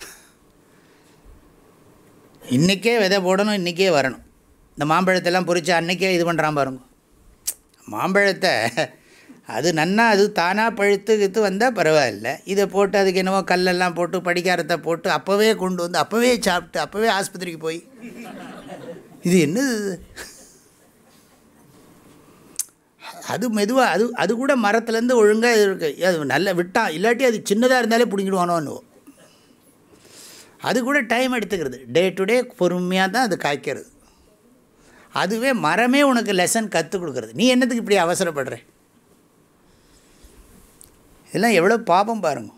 இன்றைக்கே விதை போடணும், இன்றைக்கே வரணும். இந்த மாம்பழத்தெல்லாம் பொறிச்சு அன்றைக்கே இது பண்ணுறான் பாருங்க. மாம்பழத்தை அது நன்னா அது தானாக பழுத்து இது வந்தால் பரவாயில்ல. இதை போட்டு அதுக்கு என்னவோ கல்லெல்லாம் போட்டு படிக்காரத்தை போட்டு அப்போவே கொண்டு வந்து அப்போவே சாப்பிட்டு அப்போவே ஆஸ்பத்திரிக்கு போய் இது என்னது? அது மெதுவாக அது அது கூட மரத்துலேருந்து ஒழுங்காக இருக்குது. அது நல்ல விட்டான், இல்லாட்டி அது சின்னதாக இருந்தாலே பிடிங்கிடுவானோன்னு அது கூட டைம் எடுத்துக்கிறது. டே டு டே பொறுமையாக தான் அது காய்க்கிறது. அதுவே மரமே உனக்கு லெசன் கற்றுக் கொடுக்குறது. நீ என்னத்துக்கு இப்படி அவசரப்படுற? இதெல்லாம் எவ்வளோ பாபம் பாருங்க.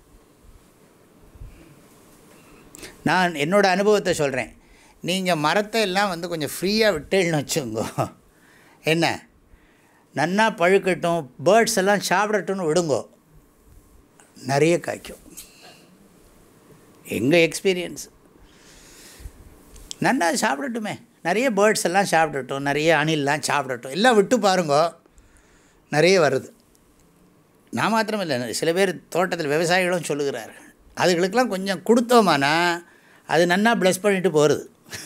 நான் என்னோடய அனுபவத்தை சொல்கிறேன். நீங்கள் மரத்தை எல்லாம் வந்து கொஞ்சம் ஃப்ரீயாக விட்டேன்னு வச்சுங்கோ, என்ன நன்னா பழுக்கட்டும், பேர்ட்ஸ் எல்லாம் சாப்பிடட்டும்னு விடுங்கோ, நிறைய காய்க்கும். எங்கள் எக்ஸ்பீரியன்ஸ். நன்னா சாப்பிடட்டுமே, நிறைய பேர்ட்ஸ் எல்லாம் சாப்பிடட்டும், நிறைய அணிலெலாம் சாப்பிடட்டும், எல்லாம் விட்டு பாருங்கோ, நிறைய வருது. நான் மாத்திரம் இல்லை, சில பேர் தோட்டத்தில் விவசாயிகளும் சொல்லுகிறார். அதுகளுக்கெல்லாம் கொஞ்சம் கொடுத்தோமானா அது நன்னா ப்ளஸ் பண்ணிட்டு போகிறது.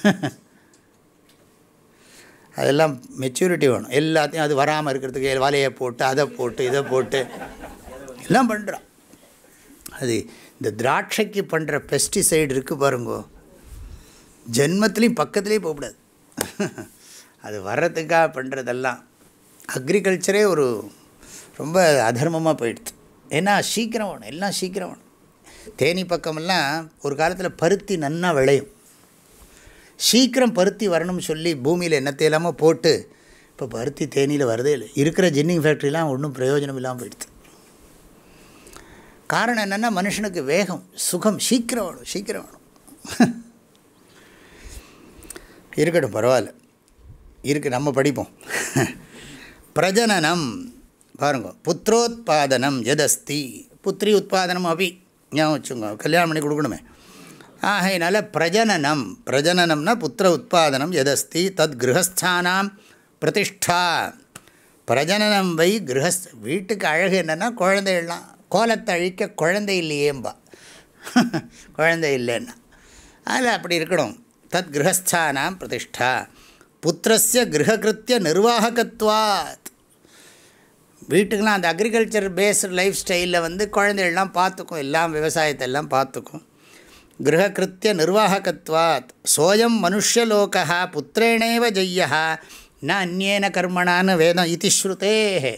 அதெல்லாம் மெச்சூரிட்டி வேணும். எல்லாத்தையும் அது வராமல் இருக்கிறதுக்கு வலையை போட்டு அதை போட்டு இதை போட்டு எல்லாம் பண்ணுறோம். அது இந்த திராட்சைக்கு பண்ணுற பெஸ்டிசைடு இருக்குது பாருங்கோ, ஜென்மத்துலேயும் பக்கத்துலேயும் போகக்கூடாது. அது வர்றதுக்காக பண்ணுறதெல்லாம் அக்ரிகல்ச்சரே ஒரு ரொம்ப அதர்மமாக போயிடுது. ஏன்னா சீக்கிரம் வேணும், எல்லாம் சீக்கிரம் வேணும். தேனி பக்கமெல்லாம் ஒரு காலத்தில் பருத்தி நன்னா விளையும். சீக்கிரம் பருத்தி வரணும்னு சொல்லி பூமியில் என்னத்தையெல்லாமல் போட்டு இப்போ பருத்தி தேனியில் வரதே இல்லை. இருக்கிற ஜின்னிங் ஃபேக்ட்ரிலாம் ஒன்றும் பிரயோஜனம் இல்லாமல் போயிடுது. காரணம் என்னென்னா மனுஷனுக்கு வேகம், சுகம், சீக்கிரம் வேணும், சீக்கிரம் வேணும். இருக்கட்டும், பரவாயில்ல, இருக்குது, நம்ம படிப்போம். பிரஜனனம் பாருங்க, புத்திரோத்பாதனம் எதஸ்தி, புத்திரி உத்பாதனம் அப்படி ஞாபகம் வச்சுங்க, கல்யாணம் பண்ணி கொடுக்கணுமே. ஆகையினால பிரஜனனம், பிரஜனனம்னா புத்திர உத்பாதனம் எதஸ்தி தத் கிரகஸ்தானாம் பிரதிஷ்டா. பிரஜனனம் வை கிரகஸ்த, வீட்டுக்கு அழகு என்னென்னா குழந்தைகள்லாம், கோலத்தை அழிக்க குழந்தை இல்லையேம்பா, குழந்தை இல்லைன்னா அதில் அப்படி இருக்கணும். தத் கிரகஸ்தானாம் பிரதிஷ்டா புத்திரஸ்ய கிரககிருத்திய நிர்வாகத்வாத். வீட்டுக்கெலாம் அந்த அக்ரிகல்ச்சர் பேஸ்டு லைஃப் ஸ்டைலில் வந்து குழந்தைகள்லாம் பார்த்துக்கும், எல்லாம் விவசாயத்தை எல்லாம் பார்த்துக்கும். கிரககிருத்திய நிர்வாகத்வாத் சோயம் மனுஷ்யலோகா புத்திரேணேவ ஜெய்யா ந அந்நேன கர்மணான்னு வேதம் இதி ஸ்ருதே.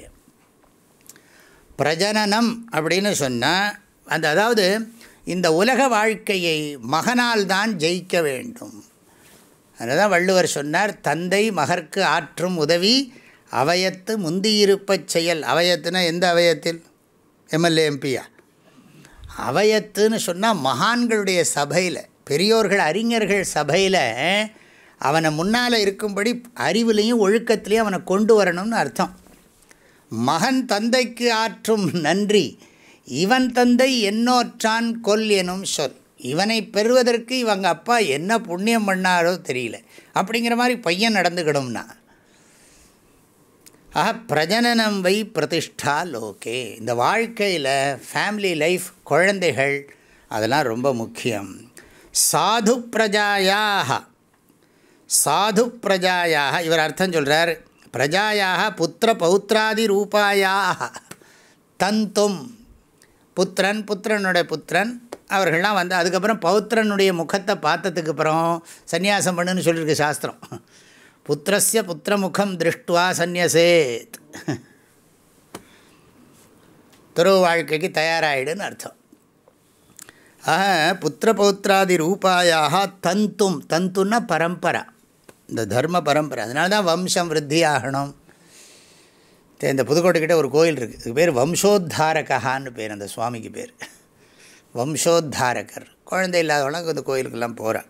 பிரஜனனம் அப்படின்னு சொன்னால் அந்த அதாவது இந்த உலக வாழ்க்கையை மகனால் தான் ஜெயிக்க வேண்டும். அதுதான் வள்ளுவர் சொன்னார், தந்தை மகற்கு ஆற்றும் உதவி அவயத்து முந்தியிருப்பச் செயல். அவயத்துனா எந்த அவயத்தில்? எம்எல்ஏ எம்பியா? அவயத்துன்னு சொன்னால் மகான்களுடைய சபையில், பெரியோர்கள் அறிஞர்கள் சபையில் அவனை முன்னால் இருக்கும்படி அறிவுலையும் ஒழுக்கத்துலேயும் அவனை கொண்டு வரணும்னு அர்த்தம். மகன் தந்தைக்கு ஆற்றும் நன்றி இவன் தந்தை என்னோற்றான் கொல் எனும் சொல். இவனை பெறுவதற்கு இவங்க அப்பா என்ன புண்ணியம் பண்ணாரோ தெரியல, அப்படிங்கிற மாதிரி பையன் நடந்துக்கணும்னா. ஆஹா, பிரஜனனம் வை பிரதிஷ்டா லோகே. இந்த வாழ்க்கையில் ஃபேமிலி லைஃப், குழந்தைகள், அதெல்லாம் ரொம்ப முக்கியம். சாது பிரஜாயாக, சாது பிரஜாயாக இவர் அர்த்தம் சொல்கிறார். பிரஜாயாக புத்திர பௌத்ராதி ரூபாயாக தந்தும், புத்திரன், புத்திரனுடைய புத்திரன் அவர்கள்லாம் வந்து அதுக்கப்புறம் பௌத்திரனுடைய முகத்தை பார்த்ததுக்கு அப்புறம் சந்நியாசம் பண்ணுன்னு சொல்லியிருக்கு சாஸ்திரம். புத்திரஸ்ய புத்திரமுகம் திருஷ்டுவா சந்நியசேத், துறவு வாழ்க்கைக்கு தயாராகிடுன்னு அர்த்தம். ஆக புத்திர பௌத்ராதி ரூபாயாக தந்தும், தந்துன்னா பரம்பரா, இந்த தர்ம பரம்பரை. அதனால தான் வம்சம் விருத்தி ஆகணும். இந்த புதுக்கோட்டைக்கிட்ட ஒரு கோயில் இருக்குது, இதுக்கு பேர் வம்சோத்தாரகான்னு பேர், அந்த சுவாமிக்கு பேர் வம்சோத்தாரகர். குழந்தை இல்லாதவங்க இந்த கோயிலுக்கெல்லாம் போகிறார்.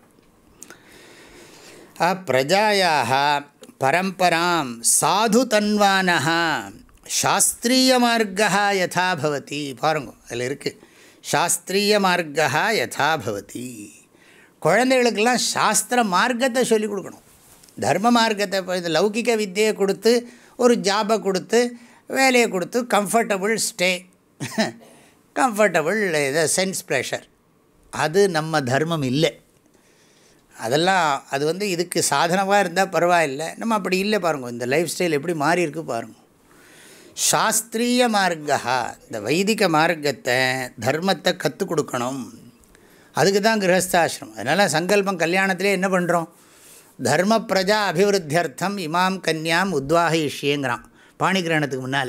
பிரஜாயாக பரம்பராம் சாது தன்வானஹ சாஸ்திரிய மார்க்கா யதா பவதி. பாருங்க, அதில் இருக்குது சாஸ்திரிய மார்க்கா யதா பவதி. குழந்தைகளுக்கெல்லாம் சாஸ்திர மார்க்கத்தை சொல்லிக் கொடுக்கணும். தர்ம மார்க்கத்தை, இந்த லௌகிக வித்தியை கொடுத்து ஒரு ஜாபை கொடுத்து வேலையை கொடுத்து கம்ஃபர்டபுள் ஸ்டே, கம்ஃபர்டபுள் இதை சென்ஸ் ப்ளஷர், அது நம்ம தர்மம் இல்லை. அதெல்லாம் அது வந்து இதுக்கு சாதனமாக இருந்தால் பரவாயில்லை, நம்ம அப்படி இல்லை. பாருங்கள் இந்த லைஃப் ஸ்டைல் எப்படி மாறி இருக்கு பாருங்கள். சாஸ்திரிய மார்க்கா, இந்த வைதிக மார்க்கத்தை, தர்மத்தை கற்றுக் கொடுக்கணும். அதுக்கு தான் கிரகஸ்தாசிரமம். அதனால் சங்கல்பம் கல்யாணத்திலே என்ன பண்ணுறோம்? தர்ம பிரஜா அபிவிருத்தியர்த்தம் இமாம் கன்யாம் உத்வாகிஷ்யங்கிறான் பாணிகிரகணத்துக்கு முன்னால்.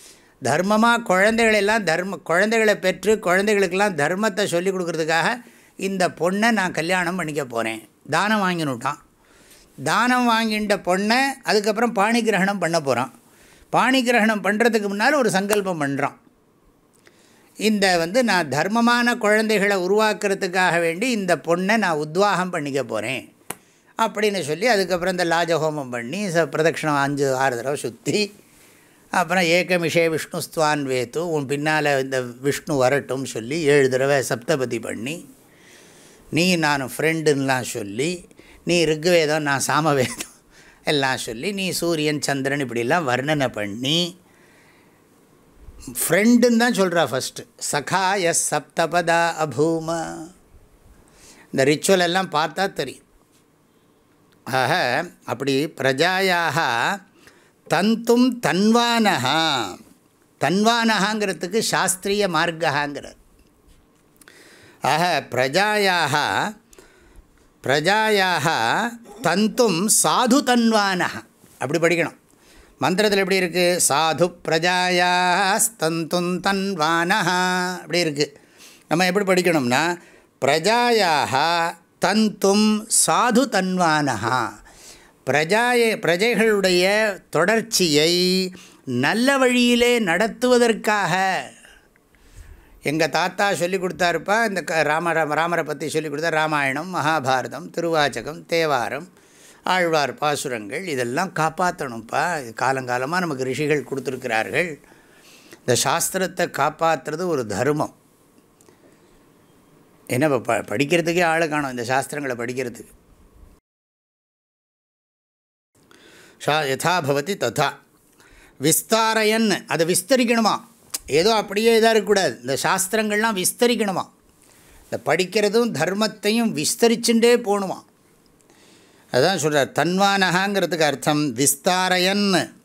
தர்மமாக குழந்தைகளெல்லாம் தர்ம குழந்தைகளை பெற்று குழந்தைகளுக்கெல்லாம் தர்மத்தை சொல்லிக் கொடுக்குறதுக்காக இந்த பொண்ணை நான் கல்யாணம் பண்ணிக்க போகிறேன். தானம் வாங்கினுட்டான். தானம் வாங்கின்ற பொண்ணை அதுக்கப்புறம் பாணி கிரகணம் பண்ண போகிறான். பாணி கிரகணம் பண்ணுறதுக்கு முன்னால் ஒரு சங்கல்பம் பண்ணுறான். இந்த வந்து நான் தர்மமான குழந்தைகளை உருவாக்குறதுக்காக வேண்டி இந்த பொண்ணை நான் உத்வாகம் பண்ணிக்க போகிறேன் அப்படின்னு சொல்லி அதுக்கப்புறம் இந்த லாஜஹோமம் பண்ணி ச பிரதட்சிணம் அஞ்சு ஆறு தடவை சுற்றி அப்புறம் ஏகமிஷே விஷ்ணு ஸ்துவான் வேத்து உன் பின்னால் இந்த விஷ்ணு வரட்டும் சொல்லி ஏழு தடவை சப்தபதி பண்ணி நீ நான் ஃப்ரெண்டுன்னெலாம் சொல்லி நீ ருக்வேதம் நான் சாமவேதம் எல்லாம் சொல்லி நீ சூரியன் சந்திரன் இப்படிலாம் வர்ணனை பண்ணி ஃப்ரெண்டுன்னு தான் சொல்கிறா ஃபஸ்ட்டு. சகா எஸ் சப்தபதா அபூம. இந்த ரிச்சுவல் எல்லாம் பார்த்தா தெரியும். ஆக அப்படி பிரஜாயாக தந்தும் தன்வானஹா, தன்வானஹாங்கிறதுக்கு சாஸ்திரிய மார்க்கங்கிறார். ஆக பிரஜாயாக பிரஜாயாக தந்தும் சாது தன்வானஹா அப்படி படிக்கணும். மந்திரத்தில் எப்படி இருக்குது? சாது பிரஜாயாஸ்தந்தும் தன்வானஹா அப்படி இருக்குது. நம்ம எப்படி படிக்கணும்னா பிரஜாயாக தந்தும் சாது தன்வானஹா, பிரஜாய பிரஜைகளுடைய தொடர்ச்சியை நல்ல வழியிலே நடத்துவதற்காக. எங்கள் தாத்தா சொல்லி கொடுத்தாருப்பா இந்த ராம ராமரை பற்றி சொல்லி கொடுத்தா ராமாயணம், மகாபாரதம், திருவாச்சகம், தேவாரம், ஆழ்வார் பாசுரங்கள் இதெல்லாம் காப்பாற்றணும்ப்பா. இது காலங்காலமாக நமக்கு ரிஷிகள் கொடுத்துருக்கிறார்கள். இந்த சாஸ்திரத்தை காப்பாற்றுறது ஒரு தர்மம். என்ன ப படிக்கிறதுக்கே ஆளை காணும் இந்த சாஸ்திரங்களை படிக்கிறதுக்கு. ஷா யதா பவதி ததா விஸ்தாரயன், அதை விஸ்தரிக்கணுமா. ஏதோ அப்படியே இதாக இருக்கக்கூடாது. இந்த சாஸ்திரங்கள்லாம் விஸ்தரிக்கணுமா. இந்த படிக்கிறதும் தர்மத்தையும் விஸ்தரிச்சுட்டே போகணுமா. அதுதான் சொல்கிறார். தன்வானகாங்கிறதுக்கு அர்த்தம் விஸ்தாரயன்.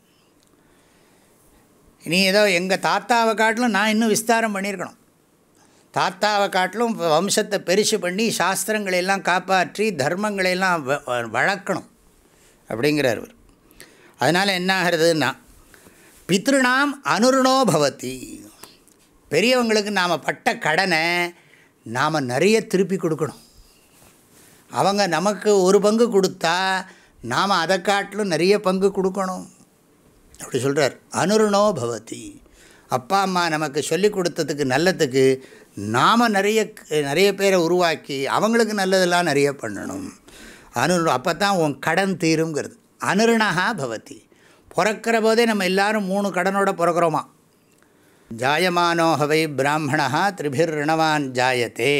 நீ ஏதோ எங்கள் தாத்தாவை காட்டிலும் நான் இன்னும் விஸ்தாரம் பண்ணியிருக்கணும். தாத்தாவை காட்டிலும் வம்சத்தை பெருசு பண்ணி சாஸ்திரங்களையெல்லாம் காப்பாற்றி தர்மங்களையெல்லாம் வளர்க்கணும் அப்படிங்கிறார் அவர். அதனால் என்ன ஆகிறதுன்னா பித்ருணாம் அனுருணோ பவதி. பெரியவங்களுக்கு நாம் பட்ட கடனை நாம் நிறைய திருப்பி கொடுக்கணும். அவங்க நமக்கு ஒரு பங்கு கொடுத்தா நாம் அதை காட்டிலும் நிறைய பங்கு கொடுக்கணும் அப்படி சொல்கிறார். அனுருணோ பவதி. அப்பா அம்மா நமக்கு சொல்லி கொடுத்ததுக்கு நல்லதுக்கு நாம் நிறைய நிறைய பேரை உருவாக்கி அவங்களுக்கு நல்லதெல்லாம் நிறைய பண்ணணும். அனு அப்போ தான் உன் கடன் தீருங்கிறது. அனுருணா பவதி. பிறக்கிற போதே நம்ம எல்லோரும் மூணு கடனோட பிறக்கிறோமா. ஜாயமானோஹவை பிராமணா திரிபிர் ரிணவான் ஜாயத்தே.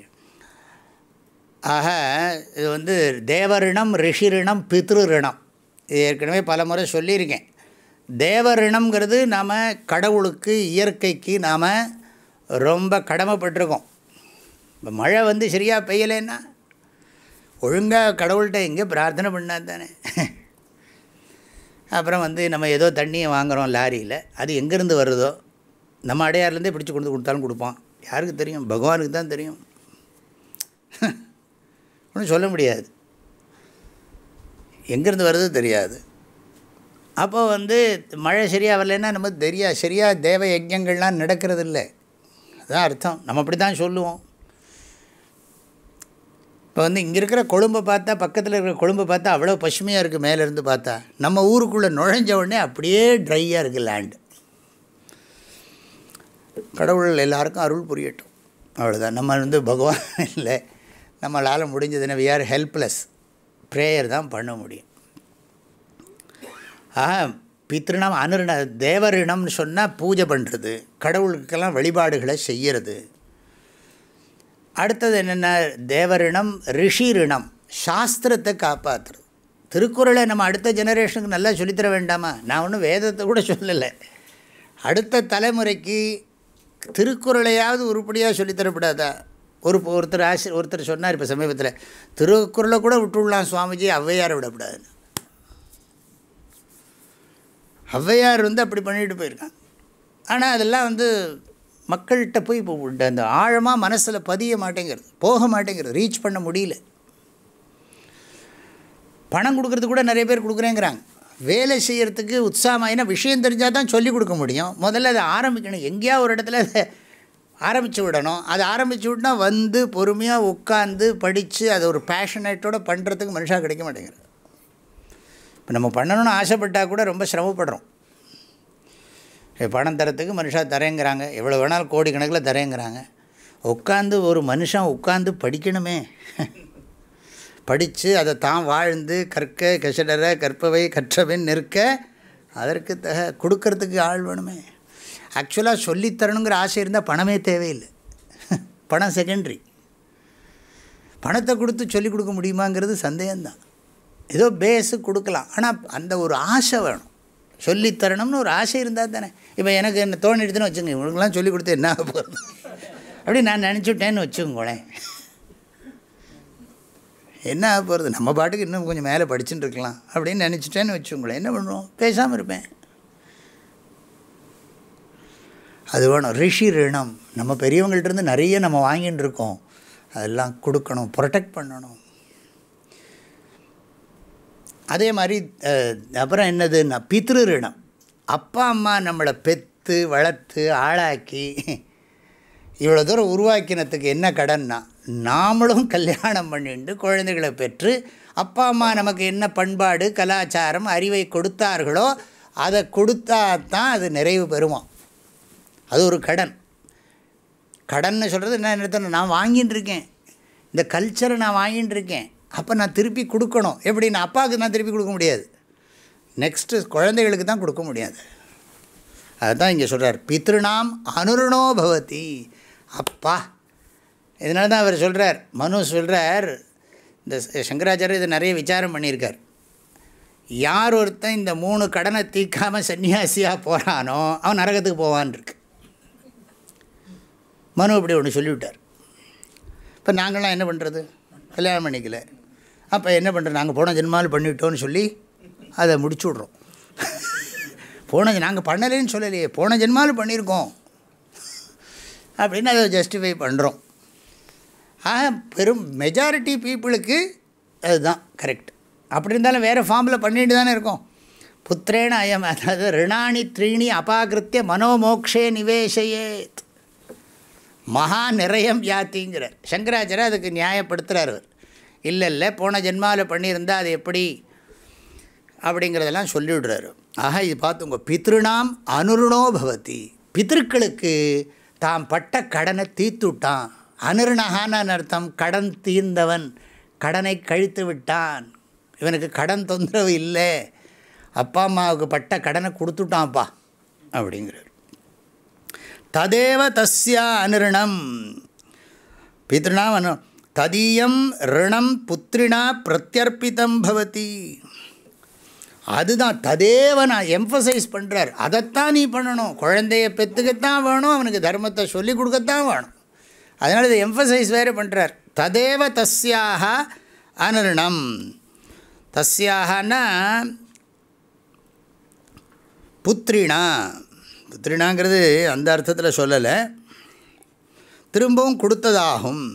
ஆக இது வந்து தேவரிணம், ரிஷிரிணம், பித்ருரிணம். இது ஏற்கனவே பல முறை சொல்லியிருக்கேன். தேவரிணம்ங்கிறது நாம் கடவுளுக்கு இயற்கைக்கு நாம் ரொம்ப கடமைப்பட்டிருக்கோம். இப்போ மழை வந்து சரியாக பெய்யலைன்னா ஒழுங்காக கடவுள்கிட்ட எங்கே பிரார்த்தனை பண்ணால் தானே. அப்புறம் வந்து நம்ம ஏதோ தண்ணியை வாங்குகிறோம் லாரியில், அது எங்கேருந்து வருதோ நம்ம அடையாறுலேருந்தே பிடிச்சி கொண்டு கொடுத்தாலும் கொடுப்போம். யாருக்கு தெரியும்? பகவானுக்கு தான் தெரியும். ஒன்றும் சொல்ல முடியாது, எங்கேருந்து வருது தெரியாது. அப்போ வந்து மழை சரியாக வரலைன்னா நமக்கு தெரியாது. சரியாக தேவ யஜ்ஞங்கள்லாம் நடக்கிறது இல்லை. அதுதான் அர்த்தம். நம்ம அப்படி தான் சொல்லுவோம். இப்போ வந்து இங்கே இருக்கிற கொழும்பை பார்த்தா, பக்கத்தில் இருக்கிற கொழும்பை பார்த்தா அவ்வளோ பசுமையாக இருக்குது. மேலேருந்து பார்த்தா நம்ம ஊருக்குள்ளே நுழைஞ்ச உடனே அப்படியே ட்ரையாக இருக்குது லேண்டு. கடவுள் எல்லாருக்கும் அருள் புரியட்டும், அவ்வளோதான். நம்ம வந்து பகவான் இல்லை, நம்மளால் முடிஞ்சதுன்னா வி ஆர் ஹெல்ப்லெஸ். ப்ரேயர் தான் பண்ண முடியும். ஆஹா, பித்ருணம் அனுரண தேவரிணம்னு சொன்னால் பூஜை பண்ணுறது, கடவுளுக்கெல்லாம் வழிபாடுகளை செய்கிறது. அடுத்தது என்னென்ன? தேவரிணம், ரிஷிரிணம், சாஸ்திரத்தை காப்பாற்றுறது. திருக்குறளை நம்ம அடுத்த ஜெனரேஷனுக்கு நல்லா சொல்லித்தர வேண்டாமா? நான் ஒன்றும் வேதத்தை கூட சொல்லலை. அடுத்த தலைமுறைக்கு திருக்குறளையாவது உருப்படியாக சொல்லித்தரப்படாதா? ஒரு ஒருத்தர் ஆசி ஒருத்தர் சொன்னார் இப்போ சமீபத்தில், திருக்குறளை கூட விட்டுவிடலாம் சுவாமிஜி, ஔவையாரை விடக்கூடாதுன்னு. ஔவையார் வந்து அப்படி பண்ணிட்டு போயிருக்காங்க. ஆனால் அதெல்லாம் வந்து மக்கள்கிட்ட போய் இப்போ அந்த ஆழமாக மனசில் பதிய மாட்டேங்கிறது, போக மாட்டேங்கிறது, ரீச் பண்ண முடியல. பணம் கொடுக்கறது கூட நிறைய பேர் கொடுக்குறேங்கிறாங்க. வேலை செய்கிறதுக்கு உற்சாகமாயினா விஷயம் தெரிஞ்சால் தான் சொல்லிக் கொடுக்க முடியும். முதல்ல அதை ஆரம்பிக்கணும். எங்கேயா ஒரு இடத்துல அதை ஆரம்பித்து விடணும். அது ஆரம்பித்து விட்டா வந்து பொறுமையாக உட்காந்து படித்து அதை ஒரு பேஷனேட்டோடு பண்ணுறதுக்கு மனுஷா கிடைக்க மாட்டேங்கிறது. இப்போ நம்ம பண்ணணும்னு ஆசைப்பட்டால் கூட ரொம்ப சிரமப்படுறோம். பணம் தரத்துக்கு மனுஷா தரேங்கிறாங்க, எவ்வளோ வேணாலும் கோடிக்கணக்கில் தரேங்கிறாங்க. உட்காந்து ஒரு மனுஷன் உட்காந்து படிக்கணுமே, படித்து அதை தான் வாழ்ந்து கற்க கசடர கற்பவை கற்றவன் நிற்க அதற்கு தக கொடுக்கறதுக்கு ஆள் வேணுமே. ஆக்சுவலாக சொல்லித்தரணுங்கிற ஆசை இருந்தால் பணமே தேவையில்லை, பணம் செகண்ட்ரி. பணத்தை கொடுத்து சொல்லிக் கொடுக்க முடியுமாங்கிறது சந்தேகம்தான். ஏதோ பேஸு கொடுக்கலாம், ஆனால் அந்த ஒரு ஆசை வேணும். சொல்லித்தரணும்னு ஒரு ஆசை இருந்தால் தானே. இப்போ எனக்கு என்ன தோணிடுதுன்னு வச்சுங்க, இவங்களுக்கெல்லாம் சொல்லிக் கொடுத்து என்ன ஆக போகிறது அப்படி நான் நினச்சிவிட்டேன்னு வச்சுக்கோங்களேன், என்ன ஆக போகிறது, நம்ம பாட்டுக்கு இன்னும் கொஞ்சம் மேலே படிச்சுட்டு இருக்கலாம் அப்படின்னு நினச்சிட்டேன்னு வச்சுக்கோங்களேன், என்ன பண்ணுவோம், பேசாமல் இருப்பேன். அது வேணும். ரிஷி ரிணம், நம்ம பெரியவங்கள்ட்டேருந்து நிறைய நம்ம வாங்கிட்டு இருக்கோம், அதெல்லாம் கொடுக்கணும், ப்ரொடெக்ட் பண்ணணும். அதே மாதிரி அப்புறம் என்னதுன்னா பித்ரு ரிணம். அப்பா அம்மா நம்மளை பெற்று வளர்த்து ஆளாக்கி இவ்வளோ தூரம் உருவாக்கினத்துக்கு என்ன கடன்னா, நாமளும் கல்யாணம் பண்ணிட்டு குழந்தைகளை பெற்று அப்பா அம்மா நமக்கு என்ன பண்பாடு கலாச்சாரம் அறிவை கொடுத்தார்களோ அதை கொடுத்தா தான் அது நிறைவு பெறுமா. அது ஒரு கடன். கடன்னு சொல்கிறது என்ன நிறுத்தணும், நான் வாங்கின்னு இருக்கேன், இந்த கல்ச்சரை நான் வாங்கின்னு இருக்கேன், அப்போ நான் திருப்பி கொடுக்கணும். எப்படின்னா அப்பாவுக்கு நான் திருப்பி கொடுக்க முடியாது, நெக்ஸ்ட்டு குழந்தைகளுக்கு தான் கொடுக்க முடியாது. அதுதான் இங்கே சொல்கிறார், பித்ருநாம் அனுருணோ பவதி. அப்பா, இதனால தான் அவர் சொல்கிறார், மனு சொல்கிறார், இந்த சங்கராச்சாரியர் இதை நிறைய விசாரம் பண்ணியிருக்கார். யார் ஒருத்தன் இந்த மூணு கடனை தீர்க்காமல் சன்னியாசியாக போகிறானோ அவன் நரகத்துக்கு போவான் இருக்கு. மனு இப்படி ஒன்று சொல்லிவிட்டார். இப்போ நாங்களாம் என்ன பண்ணுறது, கல்யாணம் பண்ணிக்கல, அப்போ என்ன பண்ணுறது, நாங்கள் போன ஜென்மாவில் பண்ணிவிட்டோன்னு சொல்லி அதை முடிச்சு விட்றோம். போன நாங்கள் பண்ணலேன்னு சொல்லலையே, போன ஜென்மாவில் பண்ணியிருக்கோம் அப்படின்னு அதை ஜஸ்டிஃபை பண்ணுறோம். ஆக பெரும் மெஜாரிட்டி பீப்புளுக்கு அதுதான் கரெக்ட். அப்படி இருந்தாலும் வேறு ஃபார்மில் பண்ணிட்டு தானே இருக்கோம். புத்திரேன அயம், அதாவது ரிணாணி த்ரீணி அபாகிருத்திய மனோமோக்ஷே நிவேஷயேத் மகா நிறையம் யாத்திங்கிறார் சங்கராச்சாரியர். அதுக்கு நியாயப்படுத்துகிறார் அவர். இல்லை இல்லை போன ஜென்மாவில் பண்ணியிருந்தால் அது எப்படி அப்படிங்கிறதெல்லாம் சொல்லிவிடுறாரு. ஆக இது பார்த்துங்க, பித்ருநாம் அனுருணோ பவதி, பித்திருக்களுக்கு தாம் பட்ட கடனை தீர்த்துட்டான். அனுருணகான்னு அர்த்தம் கடன் தீர்ந்தவன், கடனை கழித்து விட்டான், இவனுக்கு கடன் தொந்தரவு இல்லை, அப்பா அம்மாவுக்கு பட்ட கடனை கொடுத்துட்டான்ப்பா அப்படிங்கிறார். ததேவ தஸ்யா அனுருணம் பித்ருணாம் அனு ததீயம் ரிணம் புத்திரினா பிரத்யர்ப்பிதம் பவதி. அதுதான் ததேவ நான் எம்ஃபசைஸ் பண்ணுறார். அதைத்தான் நீ பண்ணணும், குழந்தைய பெற்றுக்கத்தான் வேணும், அவனுக்கு தர்மத்தை சொல்லிக் கொடுக்கத்தான் வேணும். அதனால் இதை எம்ஃபசைஸ் வேறு பண்ணுறார். ததேவ தஸ்யாக அனுருணம். தஸ்யாகனா புத்திரினா, புத்திரினாங்கிறது அந்த அர்த்தத்தில் சொல்லலை, திரும்பவும் கொடுத்ததாகும்.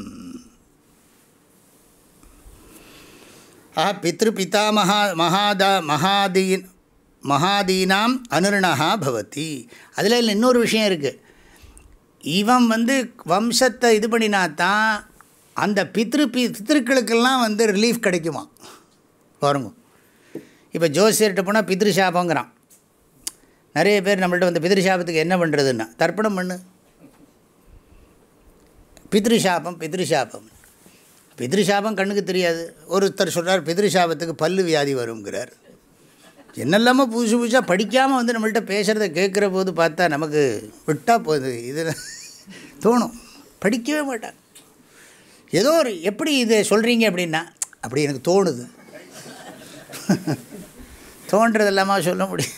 ஆஹா பித்ரு பிதா மகா மகாதா மகாதீன் மகாதீனாம் அனுருணா பவதி. அதில் இன்னொரு விஷயம் இருக்குது, இவன் வந்து வம்சத்தை இது பண்ணினாத்தான் அந்த பித்ரு பி பித்திருக்களுக்கெல்லாம் வந்து ரிலீஃப் கிடைக்குமா. பாருங்க, இப்போ ஜோசியர்கிட்ட போனால் பித்ரு சாபங்கிறான். நிறைய பேர் நம்மள்ட்ட வந்து பித்ரு சாபத்துக்கு என்ன பண்ணுறதுன்னா, தர்ப்பணம் பண்ணு, பித்ருஷாபம் பித்ருஷாபம் பித்ருஷாபம் கண்ணுக்கு தெரியாது. ஒருத்தர் சொல்கிறார் பித்ருஷாபத்துக்கு பல்லு வியாதி வருங்கிறார். என்னெல்லாமோ புதுசு புதுசாக படிக்காமல் வந்து நம்மள்கிட்ட பேசுகிறத கேட்குற போது பார்த்தா நமக்கு விட்டால் போகுது இதில் தோணும். படிக்கவே மாட்டான். ஏதோ ஒரு எப்படி இதை சொல்கிறீங்க அப்படின்னா, அப்படி எனக்கு தோணுது, தோன்றது இல்லாமல் சொல்ல முடியும்.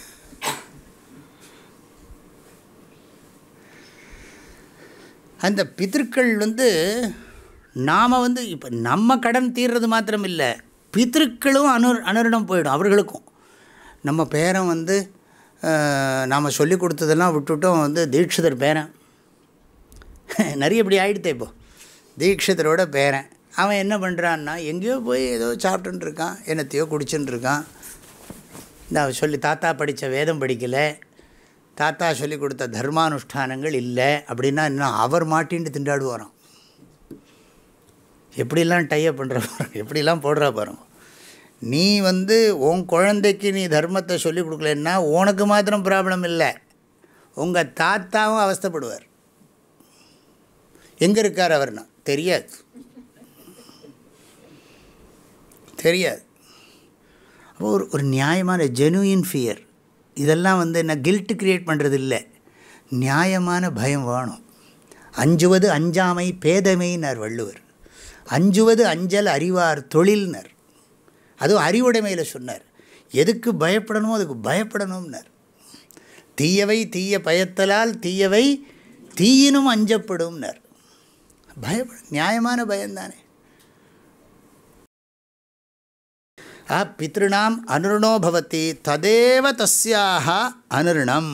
அந்த பித்திருக்கள் வந்து நாம் வந்து இப்போ நம்ம கடன் தீர்றது மாத்திரம் இல்லை, பித்திருக்களும் அனு அனுரணம் போயிடும் அவர்களுக்கும். நம்ம பேரன் வந்து நாம் சொல்லி கொடுத்ததெல்லாம் விட்டுவிட்டோம், வந்து தீட்சிதர் பேரன் நிறைய இப்படி ஆகிடுத்தே. இப்போது தீட்சிதரோட பேரன் அவன் என்ன பண்ணுறான்னா, எங்கேயோ போய் ஏதோ சாப்பிட்டுன்னு இருக்கான், என்னத்தையோ குடிச்சுன்னு இருக்கான். இந்த சொல்லி தாத்தா படித்த வேதம் படிக்கலை, தாத்தா சொல்லி கொடுத்த தர்மானுஷ்டானங்கள் இல்லை அப்படின்னா இன்னும் அவர் மாட்டின்ட்டு திண்டாடுவாராம். எப்படிலாம் டைப் பண்ணுற பாருங்க, எப்படிலாம் போடுறா பாருங்க. நீ வந்து உன் குழந்தைக்கு நீ தர்மத்தை சொல்லி கொடுக்கலன்னா உனக்கு மாத்திரம் ப்ராப்ளம் இல்லை, உங்கள் தாத்தாவும் அவஸ்தைப்படுவார். எங்கே இருக்கார் அவர்னா தெரியாது தெரியாது அப்போ ஒரு ஒரு நியாயமான ஜெனுயின் ஃபியர், இதெல்லாம் வந்து என்ன கில்ட்டு க்ரியேட் பண்ணுறது இல்லை, நியாயமான பயம் வேணும். அஞ்சுவது அஞ்சாமை பேதமையினர் வள்ளுவர். அஞ்சுவது அஞ்சல் அறிவார் தொழில்னர். அதுவும் அறிவுடைமையில் சொன்னார். எதுக்கு பயப்படணுமோ அதுக்கு பயப்படணும்னார். தீயவை தீய பயத்தலால் தீயவை தீயினும் அஞ்சப்படும்னார். பயப்பட நியாயமான பயம்தானே. ஆ பித்ருணாம் அனுருணோ பவதி ததேவ தஸ்யாக அனுருணம்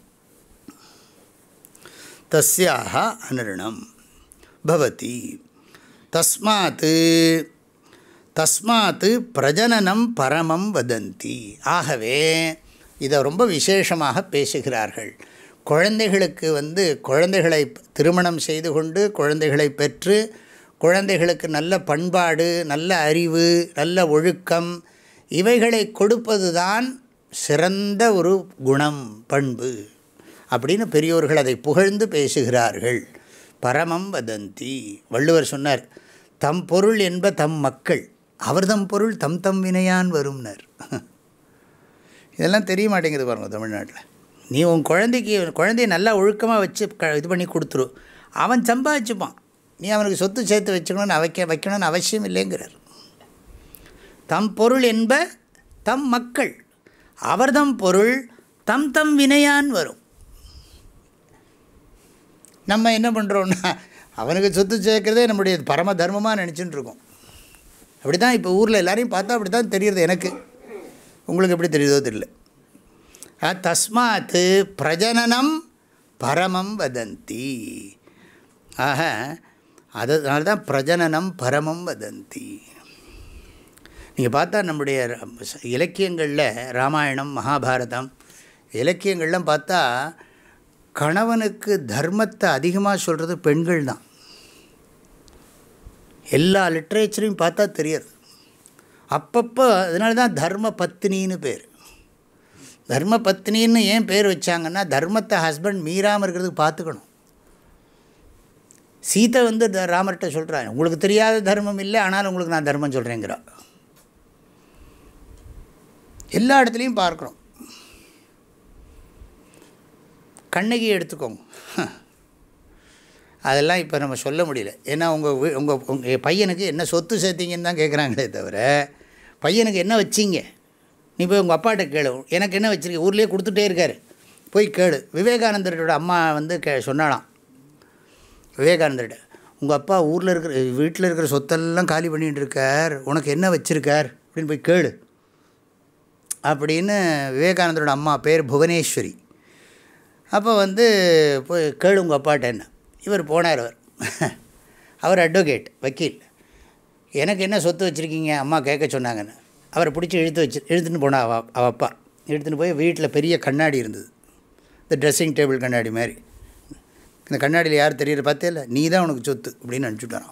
தஸ்யாக அனுருணம் பவதி தஸ்மாத் தஸ்மாத் பிரஜனனம் பரமம் வதந்தி. ஆகவே இதை ரொம்ப விசேஷமாக பேசுகிறார்கள். குழந்தைகளுக்கு வந்து குழந்தைகளை திருமணம் செய்து கொண்டு குழந்தைகளை பெற்று குழந்தைகளுக்கு நல்ல பண்பாடு, நல்ல அறிவு, நல்ல ஒழுக்கம் இவைகளை கொடுப்பது தான் சிறந்த ஒரு குணம், பண்பு அப்படின்னு பெரியோர்கள் அதை புகழ்ந்து பேசுகிறார்கள். பரமம் வதந்தி. வள்ளுவர் சொன்னார், தம் பொருள் என்ப தம் மக்கள், அவர்தம் பொருள் தம் தம் வினையான் வரும்னர். இதெல்லாம் தெரிய மாட்டேங்குது பாருங்கள் தமிழ்நாட்டில். நீ உன் குழந்தைக்கு குழந்தைய நல்லா ஒழுக்கமாக வச்சு க இது பண்ணி கொடுத்துரு, அவன் சம்பாதிச்சுப்பான். நீ அவனுக்கு சொத்து சேர்த்து வச்சுக்கணும்னு வைக்க வைக்கணும்னு அவசியம் இல்லைங்கிறார். தம் பொருள் என்ப தம் மக்கள், அவர்தம் பொருள் தம் தம் வினையான் வரும். நம்ம என்ன பண்ணுறோன்னா அவனுக்கு சொத்து சேர்க்கிறதே நம்முடைய பரம தர்மமாக நினச்சிட்டு இருக்கோம். அப்படி தான் இப்போ ஊரில் எல்லாரையும் பார்த்தா அப்படி தான் தெரியுறது. எனக்கு உங்களுக்கு எப்படி தெரியுதோ தெரியல. தஸ்மாத் பிரஜனனம் பரமம் வதந்தி. ஆக அதனால தான் பிரஜனனம் பரமம் வதந்தி. நீங்கள் பார்த்தா நம்முடைய இலக்கியங்களில் ராமாயணம் மகாபாரதம் இலக்கியங்கள்லாம் பார்த்தா கணவனுக்கு தர்மத்தை அதிகமாக சொல்கிறது பெண்கள் தான். எல்லா லிட்ரேச்சரையும் பார்த்தா தெரியாது. அப்பப்போ அதனால தான் தர்ம பத்னின்னு பேர். தர்ம பத்னின்னு ஏன் பேர் வச்சாங்கன்னா தர்மத்தை ஹஸ்பண்ட் மீறாமல் இருக்கிறதுக்கு பார்த்துக்கணும். சீதை வந்து ராமர்கிட்ட சொல்கிறாங்க, உங்களுக்கு தெரியாத தர்மம் இல்லை, ஆனாலும் உங்களுக்கு நான் தர்மம் சொல்கிறேங்கிறா. எல்லா இடத்துலையும் பார்க்குறோம். கண்ணகி எடுத்துக்கோங்க, அதெல்லாம் இப்போ நம்ம சொல்ல முடியல. ஏன்னா உங்கள் உங்கள் உங்கள் பையனுக்கு என்ன சொத்து சேர்த்திங்கன்னு தான் கேட்குறாங்களே தவிர பையனுக்கு என்ன வச்சிங்க நீ போய் உங்கள் அப்பாட்ட கேளு, எனக்கு என்ன வச்சுருக்க, ஊர்லேயே கொடுத்துட்டே இருக்கார், போய் கேளு. விவேகானந்தரோட அம்மா வந்து கே சொன்னாலாம் விவேகானந்தர்கிட்ட, உங்கள் அப்பா ஊரில் இருக்கிற வீட்டில் இருக்கிற சொத்தெல்லாம் காலி பண்ணிகிட்டு இருக்கார், உனக்கு என்ன வச்சுருக்கார் அப்படின்னு போய் கேளு அப்படின்னு. விவேகானந்தரோட அம்மா பேர் புவனேஸ்வரி. அப்போ வந்து போய் கேளு உங்கள் அப்பாட்ட என்ன. இவர் போனார். அவர் அவர் அட்வொகேட், வக்கீல். எனக்கு என்ன சொத்து வச்சுருக்கீங்க அம்மா கேட்க சொன்னாங்கன்னு அவரை பிடிச்சி இழுத்து வச்சு இழுத்துன்னு போனா. அவ அவள் அப்பா இழுத்துன்னு போய் வீட்டில் பெரிய கண்ணாடி இருந்தது, இந்த ட்ரெஸ்ஸிங் டேபிள் கண்ணாடி மாதிரி. இந்த கண்ணாடியில் யார் தெரியுற பார்த்தே இல்லை, நீ தான் உனக்கு சொத்து அப்படின்னு அனுப்பிச்சுட்டாரான்.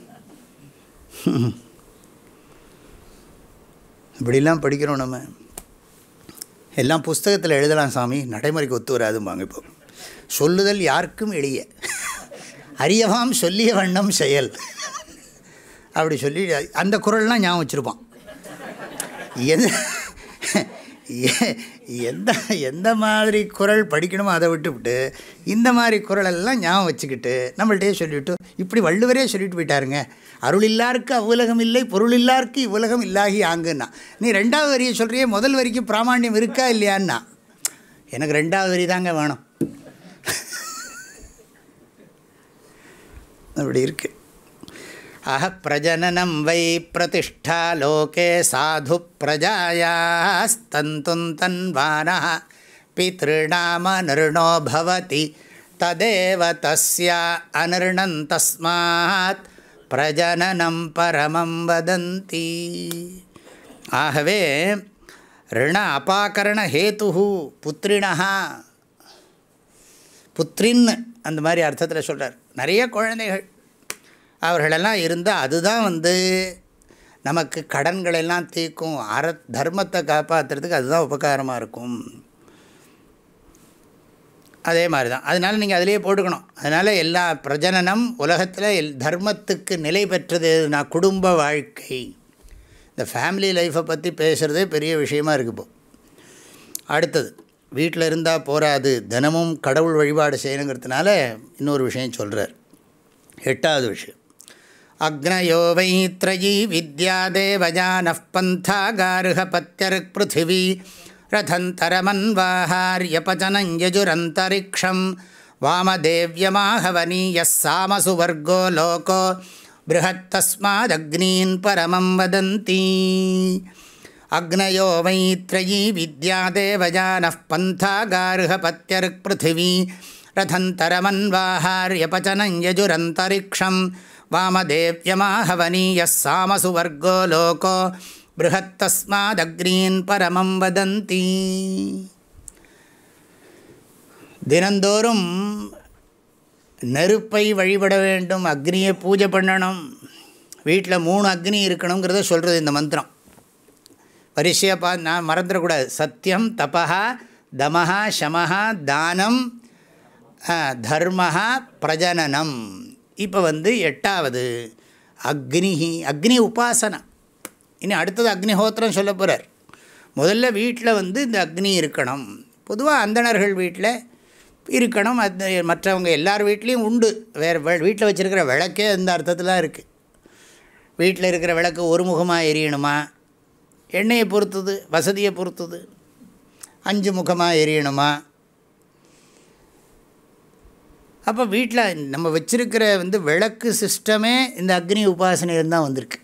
இப்படிலாம் படிக்கிறோம் நம்ம. எல்லாம் புஸ்தகத்தில் எழுதலாம் சாமி, நடைமுறைக்கு ஒத்து வராதும்பாங்க. இப்போ சொல்லுதல் யாருக்கும் எளிய, அறியவாம் சொல்லிய வண்ணம் செயல் அப்படி சொல்லி அந்த குறள்லாம் ஞாபகம் வச்சுருப்பான். எந்த எந்த எந்த மாதிரி குறள் படிக்கணுமோ அதை விட்டுவிட்டு இந்த மாதிரி குறளெல்லாம் ஞாபகம் வச்சுக்கிட்டு நம்மள்கிட்டே சொல்லிவிட்டு இப்படி வள்ளுவரே சொல்லிட்டு போயிட்டாருங்க, அருள் இல்லாருக்கு அவ்வுலகம் இல்லை, பொருள் இல்லாருக்கு இவ்வுலகம் இல்லாகி ஆங்குன்னா. நீ ரெண்டாவது வரியை சொல்கிறியே, முதல் வரிக்கு பிராமாண்யம் இருக்கா இல்லையான்னா, எனக்கு ரெண்டாவது வரி தாங்க வேணும். அப்படி இருக்கு. அஹ பிரஜனனம் வை பிரதிஷ்டா லோகே சாது பிரஜாயாஸ்தந்தும் தன்வானः பித்ருநாம நிர்ணோ பவதி ததேவ தஸ்யா அனிர்ணம் தஸ்மாத் பிரஜனனம் பரமம் வதந்தி. ஆகவே ரிண அபாகரண ஹேது புத்ரிணः புத்திரின்னு அந்த மாதிரி அர்த்தத்தில் சொல்கிறார். நிறைய குழந்தைகள் அவர்களெல்லாம் இருந்தால் அதுதான் வந்து நமக்கு கடன்களெல்லாம் தீர்க்கும், அற தர்மத்தை காப்பாற்றுறதுக்கு அதுதான் உபகாரமாக இருக்கும். அதே மாதிரி தான். அதனால் நீங்கள் அதிலேயே போட்டுக்கணும். அதனால் எல்லா பிரஜனனம் உலகத்தில் எல் தர்மத்துக்கு நிலை பெற்றது நான் குடும்ப வாழ்க்கை. இந்த ஃபேமிலி லைஃப்பை பற்றி பேசுகிறதே பெரிய விஷயமா இருக்குது. இப்போ அடுத்தது வீட்டில் இருந்தால் போராது, தினமும் கடவுள் வழிபாடு செய்யணுங்கிறதுனால இன்னொரு விஷயம் சொல்கிறார். எட்டாவது விஷயம், அக்னயோ வை த்ரயீ வித்யா தேவஜானஃ பந்தா கார்ஹ பத்யர்க் பிருத்திவி ரதந்தரமன்வாஹார்யபஜனஞ் யஜுரந்தரிக்ஷம் வாமதேவ்யமாஹவனீயஸ் சாமசுவர்கோ லோகோ ப்ருஹத்தஸ்மாதக்னீன் பரமம் வதந்தி. அக்னயோ வை த்ரயீ வித்யா தேவஜானஃ பந்தா கார்ஹ பத்யர்க் பிருத்திவி ரதந்தரமன்வாஹார்யபஜனஞ் யஜுரந்தரிக்ஷம் வாமதேவ்யமாஹவனீயஸ் சாமசுவர்கோ லோகோ ப்ருஹத்தஸ்மாதக்னீன் பரமம் வதந்தி. தினந்தோறும் நெருப்பை வழிபட வேண்டும், அக்னியை பூஜை பண்ணணும். வீட்டில் மூணு அக்னி இருக்கணுங்கிறத சொல்கிறது இந்த மந்திரம். வரிசையாக பா நான் மறந்துடக்கூடாது. சத்தியம், தபஹா, தமஹா, சமஹா, தானம், தர்மஹா, பிரஜனனம். இப்போ வந்து எட்டாவது அக்னி. அக்னி உபாசனா. இனி அடுத்தது அக்னிஹோத்திரம் சொல்ல போகிறார். முதல்ல வீட்டில் வந்து இந்த அக்னி இருக்கணும். பொதுவாக அந்தணர்கள் வீட்டில் இருக்கணும். அது மற்றவங்க எல்லார் வீட்லேயும் உண்டு. வேறு வீட்டில் வச்சுருக்கிற விளக்கே அந்த அர்த்தத்தில் இருக்குது. வீட்டில் இருக்கிற விளக்கு ஒரு முகமாக எரியணுமா, எண்ணெயை பொறுத்தது, வசதியை பொறுத்தது. அஞ்சு முகமாக எரியணுமா. அப்போ வீட்டில் நம்ம வச்சுருக்கிற வந்து விளக்கு சிஸ்டமே இந்த அக்னி உபாசனையில் தான் வந்திருக்கு.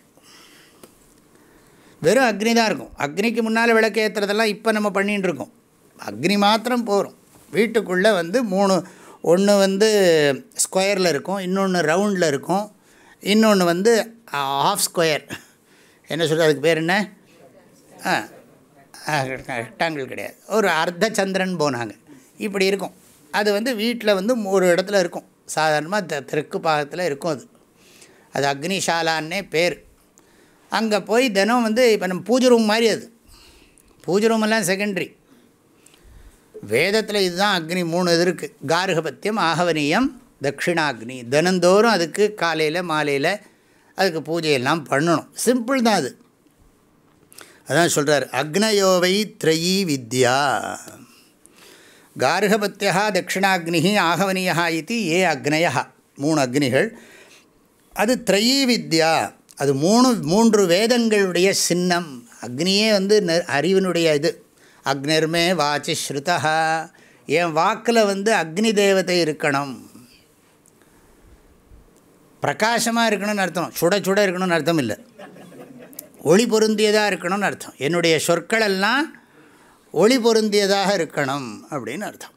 வெறும் அக்னி தான் இருக்கும். அக்னிக்கு முன்னால் விளக்கு ஏற்றுறதெல்லாம் இப்போ நம்ம பண்ணிகிட்டு இருக்கோம். அக்னி மாத்திரம் போகிறோம். வீட்டுக்குள்ளே வந்து மூணு, ஒன்று வந்து ஸ்கொயரில் இருக்கும், இன்னொன்று ரவுண்டில் இருக்கும், இன்னொன்று வந்து ஆஃப் ஸ்கொயர். என்ன சொல்கிறது அதுக்கு பேர் என்ன? ஆ ரெக்டாங்கிள் கிடையாது, ஒரு அர்த்த சந்திரன் போனாங்க. இப்படி இருக்கும். அது வந்து வீட்டில் வந்து ஒரு இடத்துல இருக்கும். சாதாரணமாக தெற்கு பாகத்தில் இருக்கும். அது அது அக்னிஷாலான்னே பேர். அங்கே போய் தினம் வந்து இப்போ நம்ம பூஜை ரூம் மாதிரி. அது பூஜை ரூமெல்லாம் செகண்டரி. வேதத்தில் இதுதான் அக்னி மூணு இது இருக்குது. கார்ஹபத்தியம், ஆகவனியம், தட்சிணாக்னி. தினந்தோறும் அதுக்கு காலையில் மாலையில் அதுக்கு பூஜையெல்லாம் பண்ணணும். சிம்பிள் தான் அது. அதான் சொல்கிறார், அக்னயோவை த்ரயீ வித்யா. கார்ஹபத்தியா, தட்சிணாக்னி, ஆகவனியா இது ஏ அக்னயா. மூணு அக்னிகள். அது த்ரயீ வித்யா. அது மூணு மூன்று வேதங்களுடைய சின்னம். அக்னியே வந்து அறிவினுடைய இது. அக்னிர்மே வாச்சி ஸ்ருதா. என் வாக்கில் வந்து அக்னி தேவதை இருக்கணும். பிரகாசமாக இருக்கணும்னு அர்த்தம், சுட சுட இருக்கணும்னு அர்த்தம் இல்லை. ஒளி பொருந்தியதாக இருக்கணும்னு அர்த்தம். என்னுடைய சொற்களெல்லாம் ஒளி பொருந்தியதாக இருக்கணும் அப்படின்னு அர்த்தம்.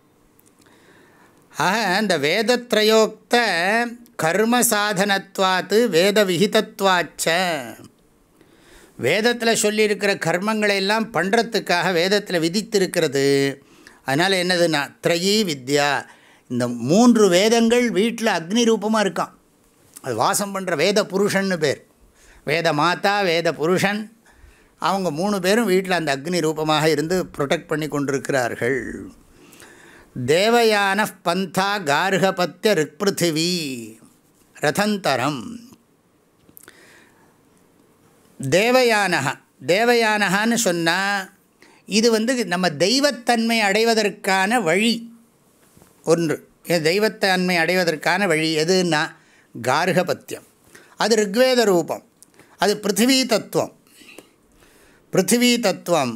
ஆக இந்த வேதத்ரயோக்த கர்ம சாதனத்வாத்து வேத விஹிதத்வாச்ச. வேதத்தில் சொல்லியிருக்கிற கர்மங்களை எல்லாம் பண்ணுறதுக்காக வேதத்தில் விதித்திருக்கிறது. அதனால் என்னதுன்னா த்ரயீ வித்யா. இந்த மூன்று வேதங்கள் வீட்டில் அக்னி ரூபமாக இருக்கான். அது வாசம் பண்ணுற வேத புருஷன்னு பேர். வேத மாதா, வேத புருஷன், அவங்க மூணு பேரும் வீட்டில் அந்த அக்னி ரூபமாக இருந்து ப்ரொடெக்ட் பண்ணி கொண்டிருக்கிறார்கள். தேவயான பந்தா கார்ஹபத்திய ரிக்பிருத்திவி ரதந்தரம். தேவயானஹா. தேவயானஹான்னு சொன்னால் இது வந்து நம்ம தெய்வத்தன்மை அடைவதற்கான வழி. ஒன்று தெய்வத்தன்மை அடைவதற்கான வழி எதுன்னா கார்ஹபத்தியம். அது ரிக்வேத ரூபம். அது பிருத்திவி தத்துவம். பிருத்திவி தத்துவம்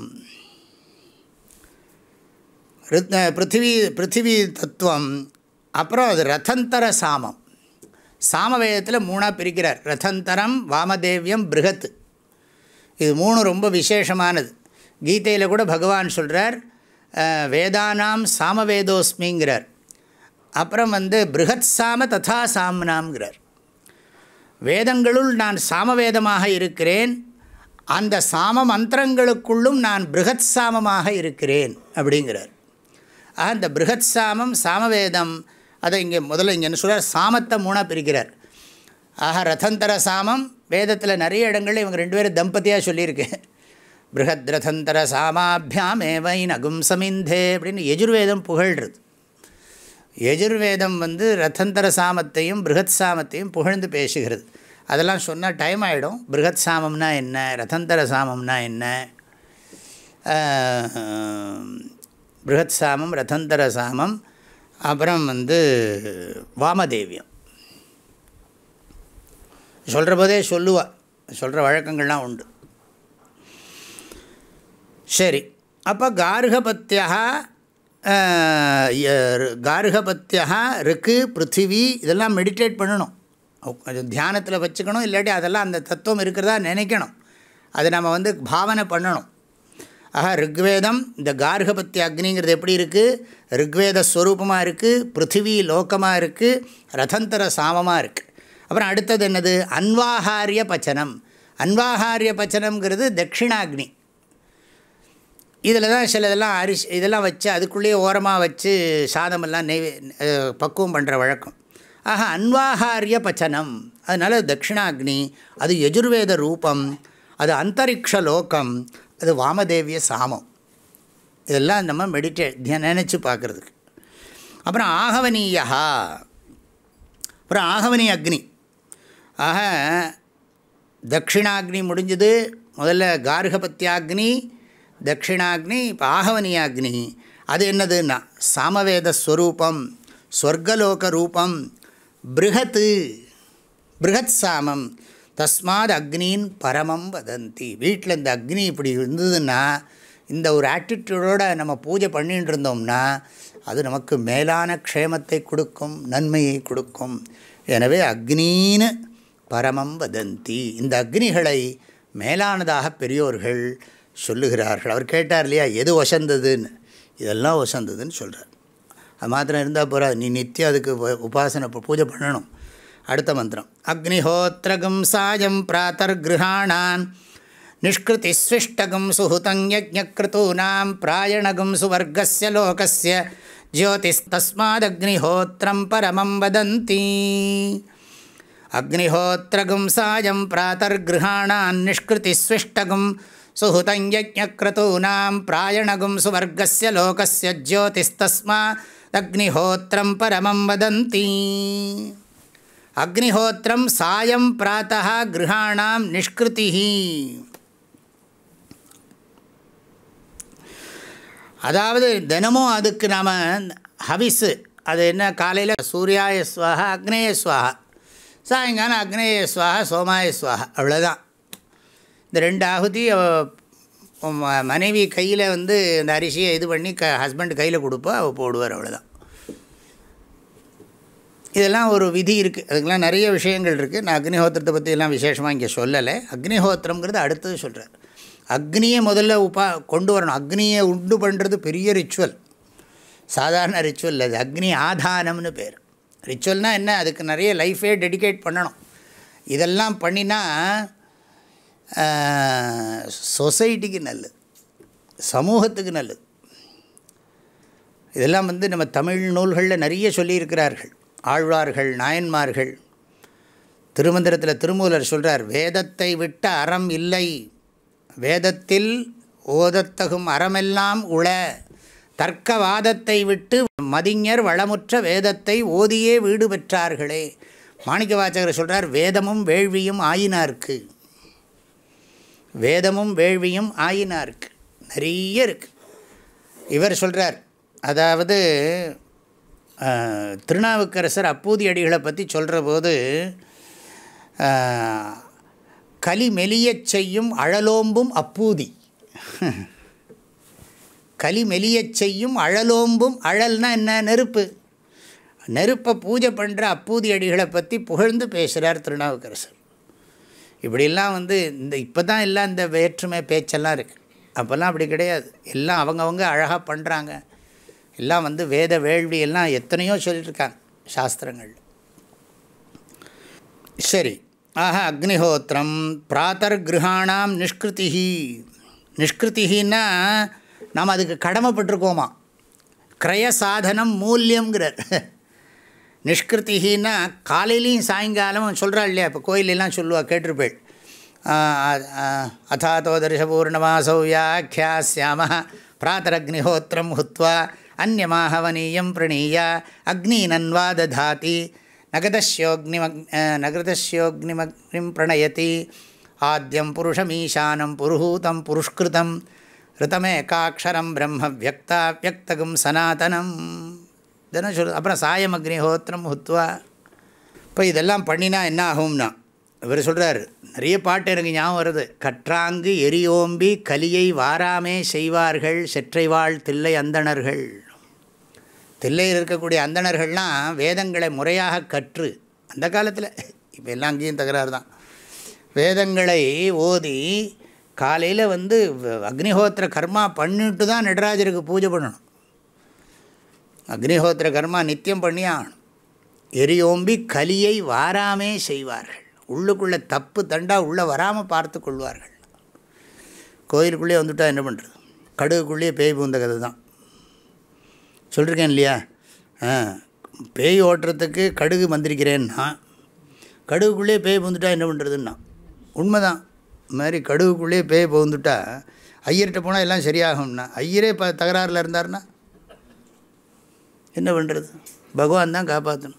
பிருத்திவி பிருத்திவி தத்துவம். அப்புறம் அது ரதந்தர சாமம். சாமவேதத்தில் மூணாக பிரிக்கிறார். ரதந்தரம், வாமதேவியம், பிருகத். இது மூணு ரொம்ப விசேஷமானது. கீதையில் கூட பகவான் சொல்கிறார், வேதானாம் சாமவேதோஸ்மிங்கிறார். அப்புறம் வந்து பிருகத் சாம ததா சாம்னாம்ங்கிறார். வேதங்களுள் நான் சாமவேதமாக இருக்கிறேன், அந்த சாம மந்திரங்களுக்குள்ளும் நான் பிருகத் சாமமாக இருக்கிறேன் அப்படிங்கிறார். ஆக இந்த பிருகத் சாமம் சாமவேதம் அதை இங்கே முதல்ல இங்கே என்ன சொல்கிறார், சாமத்தை மூணாக பிரிக்கிறார். ஆக ரதந்தர சாமம் வேதத்தில் நிறைய இடங்களில் இவங்க ரெண்டு பேரும் தம்பதியாக சொல்லியிருக்கு. பிருகத் ரதந்தர சாமாபியாம் ஏவை நகும் சமிந்தே அப்படின்னு யஜுர்வேதம் புகழ்கிறது. யஜுர்வேதம் வந்து ரதந்தர சாமத்தையும் பிருகத் சாமத்தையும் புகழ்ந்து பேசுகிறது. அதெல்லாம் சொன்னால் டைம் ஆகிடும். பிருகத் சாமம்னா என்ன, ரதந்தர சாமம்னா என்ன, பிருகத் சாமம், ரதந்தர சாமம், அப்புறம் வந்து வாமதேவியம் சொல்கிற போதே சொல்லுவா, சொல்கிற வழக்கங்கள்லாம் உண்டு. சரி, அப்போ கார்கபத்தியா கார்கபத்தியா ருக்கு பிருத்திவி இதெல்லாம் மெடிடேட் பண்ணணும், தியானத்தில் வச்சுக்கணும். இல்லாட்டி அதெல்லாம் அந்த தத்துவம் இருக்கிறதா நினைக்கணும், அதை நம்ம வந்து பாவனை பண்ணணும். ஆக ருக்வேதம் இந்த கார்கபத்திய அக்னிங்கிறது எப்படி இருக்குது, ருக்வேத ஸ்வரூபமாக இருக்குது, பிருத்திவி லோகமாக இருக்குது, ரதந்தர சாமமாக இருக்குது. அப்புறம் அடுத்தது என்னது, அன்வாஹாரிய பச்சனம். அன்வாஹாரிய பச்சனம்ங்கிறது தட்சிணாக்னி. இதில் தான் சில இதெல்லாம் அரிசி இதெல்லாம் வச்சு அதுக்குள்ளேயே ஓரமாக வச்சு சாதமெல்லாம் நெய் பக்குவம் பண்ணுற வழக்கம். ஆக அன்வாஹாரிய பச்சனம், அதனால் தட்சிணாக்னி, அது யஜுர்வேத ரூபம், அது அந்தரிக்ஷ லோகம், அது வாமதேவிய சாமம். இதெல்லாம் நம்ம மெடிடேட் நினச்சி பார்க்குறதுக்கு. அப்புறம் ஆகவனீயா, அப்புறம் ஆகவனி அக்னி. ஆக தட்சிணாக்னி முடிஞ்சது, முதல்ல கார்கபத்தியாக்னி, தட்சிணாக்னி, இப்போ ஆகவனியாக்னி. அது என்னதுன்னா சாமவேத ஸ்வரூபம், ஸ்வர்கலோக ரூபம், பிருகத்து, பிருகத் சாமம். தஸ்மாத் அக்னின் பரமம் வதந்தி. வீட்டில் இந்த அக்னி இப்படி இருந்ததுன்னா, இந்த ஒரு ஆட்டிடியூடோடு நம்ம பூஜை பண்ணிகிட்டு இருந்தோம்னா அது நமக்கு மேலான க்ஷேமத்தை கொடுக்கும், நன்மையை கொடுக்கும். எனவே அக்னின்னு பரமம் வதந்தி. இந்த அக்னிகளை மேலானதாக பெரியோர்கள் சொல்லுகிறார்கள். அவர் கேட்டார் இல்லையா, எது வசந்ததுன்னு, இதெல்லாம் வசந்ததுன்னு சொல்கிறார். அது மாத்திரம் இருந்தால் போகிறா, நீ நித்தியம் அதுக்கு உபாசனை பூஜை பண்ணணும். அடுத்த மந்திரம், அக்னிஹோத்ரகம் சாயம் பிராத்தர் கிருஹாணான் நிஷ்கிருதி ஸ்விஷ்டகம் சுஹுதங் யஜ்ஞக்ருதூனாம் பிராயணகம் சுவர்கஸ்ய லோகஸ்ய ஜோதிஸ் தஸ்மாத் அக்னிஹோத்ரம் பரமம் வதந்தி. அக்னிஹோத்ரகம் சாயம் பிராத்தர் கிருஹாணான் நிஷ்கிருதி ஸ்விஷ்டகம் சுஹுதங் யஜ்ஞக்ருதூனாம் பிராயணகம் சுவர்கஸ்ய லோகஸ்ய ஜோதிஸ் தஸ்மாத் அக்னிஹோத்ரம் பரமம் வதந்தி. அக்னிஹோத்திரம் சாயம் பிராத்தः கிருஹாணாம் நிஷ்கிருதிஹி. அதாவது தினமும் அதுக்கு நாம் ஹவிஸு, அது என்ன, காலையில் சூர்யாய ஸ்வாஹா அக்னேய ஸ்வாஹா, சாயங்காலம் அக்னேய ஸ்வாஹா சோமாய ஸ்வாஹா, அவ்வளோதான். இந்த ரெண்டு ஆகுதி மனைவி கையில் வந்து இந்த அரிசியை இது பண்ணி க ஹஸ்பண்ட் கையில் கொடுப்பா, அவள் போடுவார், அவ்வளோதான். இதெல்லாம் ஒரு விதி இருக்குது, அதுக்கெலாம் நிறைய விஷயங்கள் இருக்குது. நான் அக்னிஹோத்திரத்தை பற்றி எல்லாம் விசேஷமாக இங்கே சொல்லலை. அக்னிஹோத்திரங்கிறது அடுத்தது சொல்கிறார். அக்னியை முதல்ல உபா கொண்டு வரணும். அக்னியை உண்டு பண்ணுறது பெரிய ரிச்சுவல், சாதாரண ரிச்சுவல் இல்லை. அது அக்னி ஆதானம்னு பேர். ரிச்சுவல்னால் என்ன, அதுக்கு நிறைய லைஃபே டெடிகேட் பண்ணணும். இதெல்லாம் பண்ணினா சொசைட்டிக்கு நல்லது, சமூகத்துக்கு நல்லது. இதெல்லாம் வந்து நம்ம தமிழ் நூல்களில் நிறைய சொல்லியிருக்கிறார்கள். ஆழ்வார்கள், நாயன்மார்கள். திருமந்திரத்தில் திருமூலர் சொல்கிறார், வேதத்தை விட்ட அறம் இல்லை, வேதத்தில் ஓதத்தகும் அறமெல்லாம் உள, தர்க்கவாதத்தை விட்டு மதிஞர் வளமுற்ற வேதத்தை ஓதியே வீடு பெற்றார்களே. மாணிக்க வாசகர் சொல்கிறார், வேதமும் வேள்வியும் ஆயினார்க்கு, வேதமும் வேள்வியும் ஆயினார்க்கு நிறைய இருக்குது. இவர் சொல்கிறார், அதாவது திருநாவுக்கரசர் அப்பூதி அடிகளை பற்றி சொல்கிற போது, கலி மெலியச் செய்யும் அழலோம்பும் அப்பூதி, கலி மெலியச் செய்யும் அழலோம்பும், அழல்னா என்ன, நெருப்பு, நெருப்பை பூஜை பண்ணுற அப்பூதி அடிகளை பற்றி புகழ்ந்து பேசுகிறார் திருநாவுக்கரசர். இப்படிலாம் வந்து இந்த இப்போ தான் எல்லாம் இந்த வேற்றுமை பேச்செல்லாம் இருக்குது. அப்போல்லாம் அப்படி கிடையாது. எல்லாம் அவங்கவுங்க அழகாக பண்ணுறாங்க. எல்லாம் வந்து வேத வேள்வி எல்லாம் எத்தனையோ சொல்லியிருக்காங்க சாஸ்திரங்கள். சரி, ஆஹ அக்னிஹோத்திரம் பிராத்தர் கிருஹாணாம் நிஷ்கிருதிஹி. நிஷ்கிருதிஹின்னா நாம் அதுக்கு கடமைப்பட்டிருக்கோமா. கிரய சாதனம் மூல்யங்கிறார். நிஷ்கிருத்தின்னா காலையிலையும் சாயங்காலம் சொல்கிறாள் இல்லையா, இப்போ கோயிலெல்லாம் சொல்லுவா, கேட்டிருப்பேள். அதாத்தோ தர்ஷபூர்ணமாசௌ வியாக்கியாஸ்யாம பிராத்தரக்னிஹோத்திரம் ஹுத்வா அந்யமாஹவனீயம் பிரணீய அக்னீனன்வா ததாதி நகதஸ்யோக்னிமக் நகதஸ்யோக்னிமக்னிம் பிரணயதி ஆத்யம் புருஷமீசானம் புருஹூதம் புருஷ்கிருதம் ரிதமேகாட்சரம் பிரம்ம வியக்தா வியக்தகும் சனாதனம் இதெல்லாம் சொல்லு. அப்புறம் சாயம் அக்னிஹோத்திரம் ஹுத்வா. இப்போ இதெல்லாம் பண்ணினா என்ன ஆகும்னா, இவர் சொல்கிறார், நிறைய பாட்டு எனக்கு ஞாபகம் வருது. கற்றாங்கு எரியோம்பி கலியை வாராமே செய்வார்கள் செற்றைவாழ் தில்லை அந்தணர்கள். தில்லையில் இருக்கக்கூடிய அந்தணர்கள்லாம் வேதங்களை முறையாக கற்று, அந்த காலத்தில், இப்போ எல்லாம் அங்கேயும் தகராறு தான், வேதங்களை ஓதி காலையில் வந்து அக்னிஹோத்திர கர்மா பண்ணிட்டு தான் நடராஜருக்கு பூஜை பண்ணணும். அக்னிஹோத்திர கர்மா நித்தியம் பண்ணி ஆகணும். எரியோம்பி கலியை வாராமே செய்வார்கள். உள்ளுக்குள்ளே தப்பு தண்டா உள்ளே வராமல் பார்த்து கொள்வார்கள். கோயிலுக்குள்ளே வந்துட்டால் என்ன பண்ணுறது? கடுகுக்குள்ளேயே பேய் பூந்த கதை தான் சொல்லியிருக்கேன் இல்லையா. பேய் ஓட்டுறதுக்கு கடுகு மந்திரிக்கிறேன்னா, கடுகுக்குள்ளேயே பேய் பூந்துட்டா என்ன பண்ணுறதுன்னா உண்மைதான். இது மாதிரி கடுகுக்குள்ளேயே பேய் பூந்துட்டா ஐயர்கிட்ட போனால் எல்லாம் சரியாகும்னா, ஐயரே ப தகராறில் இருந்தார்னா என்ன பண்ணுறது? பகவான் தான் காப்பாற்றணும்.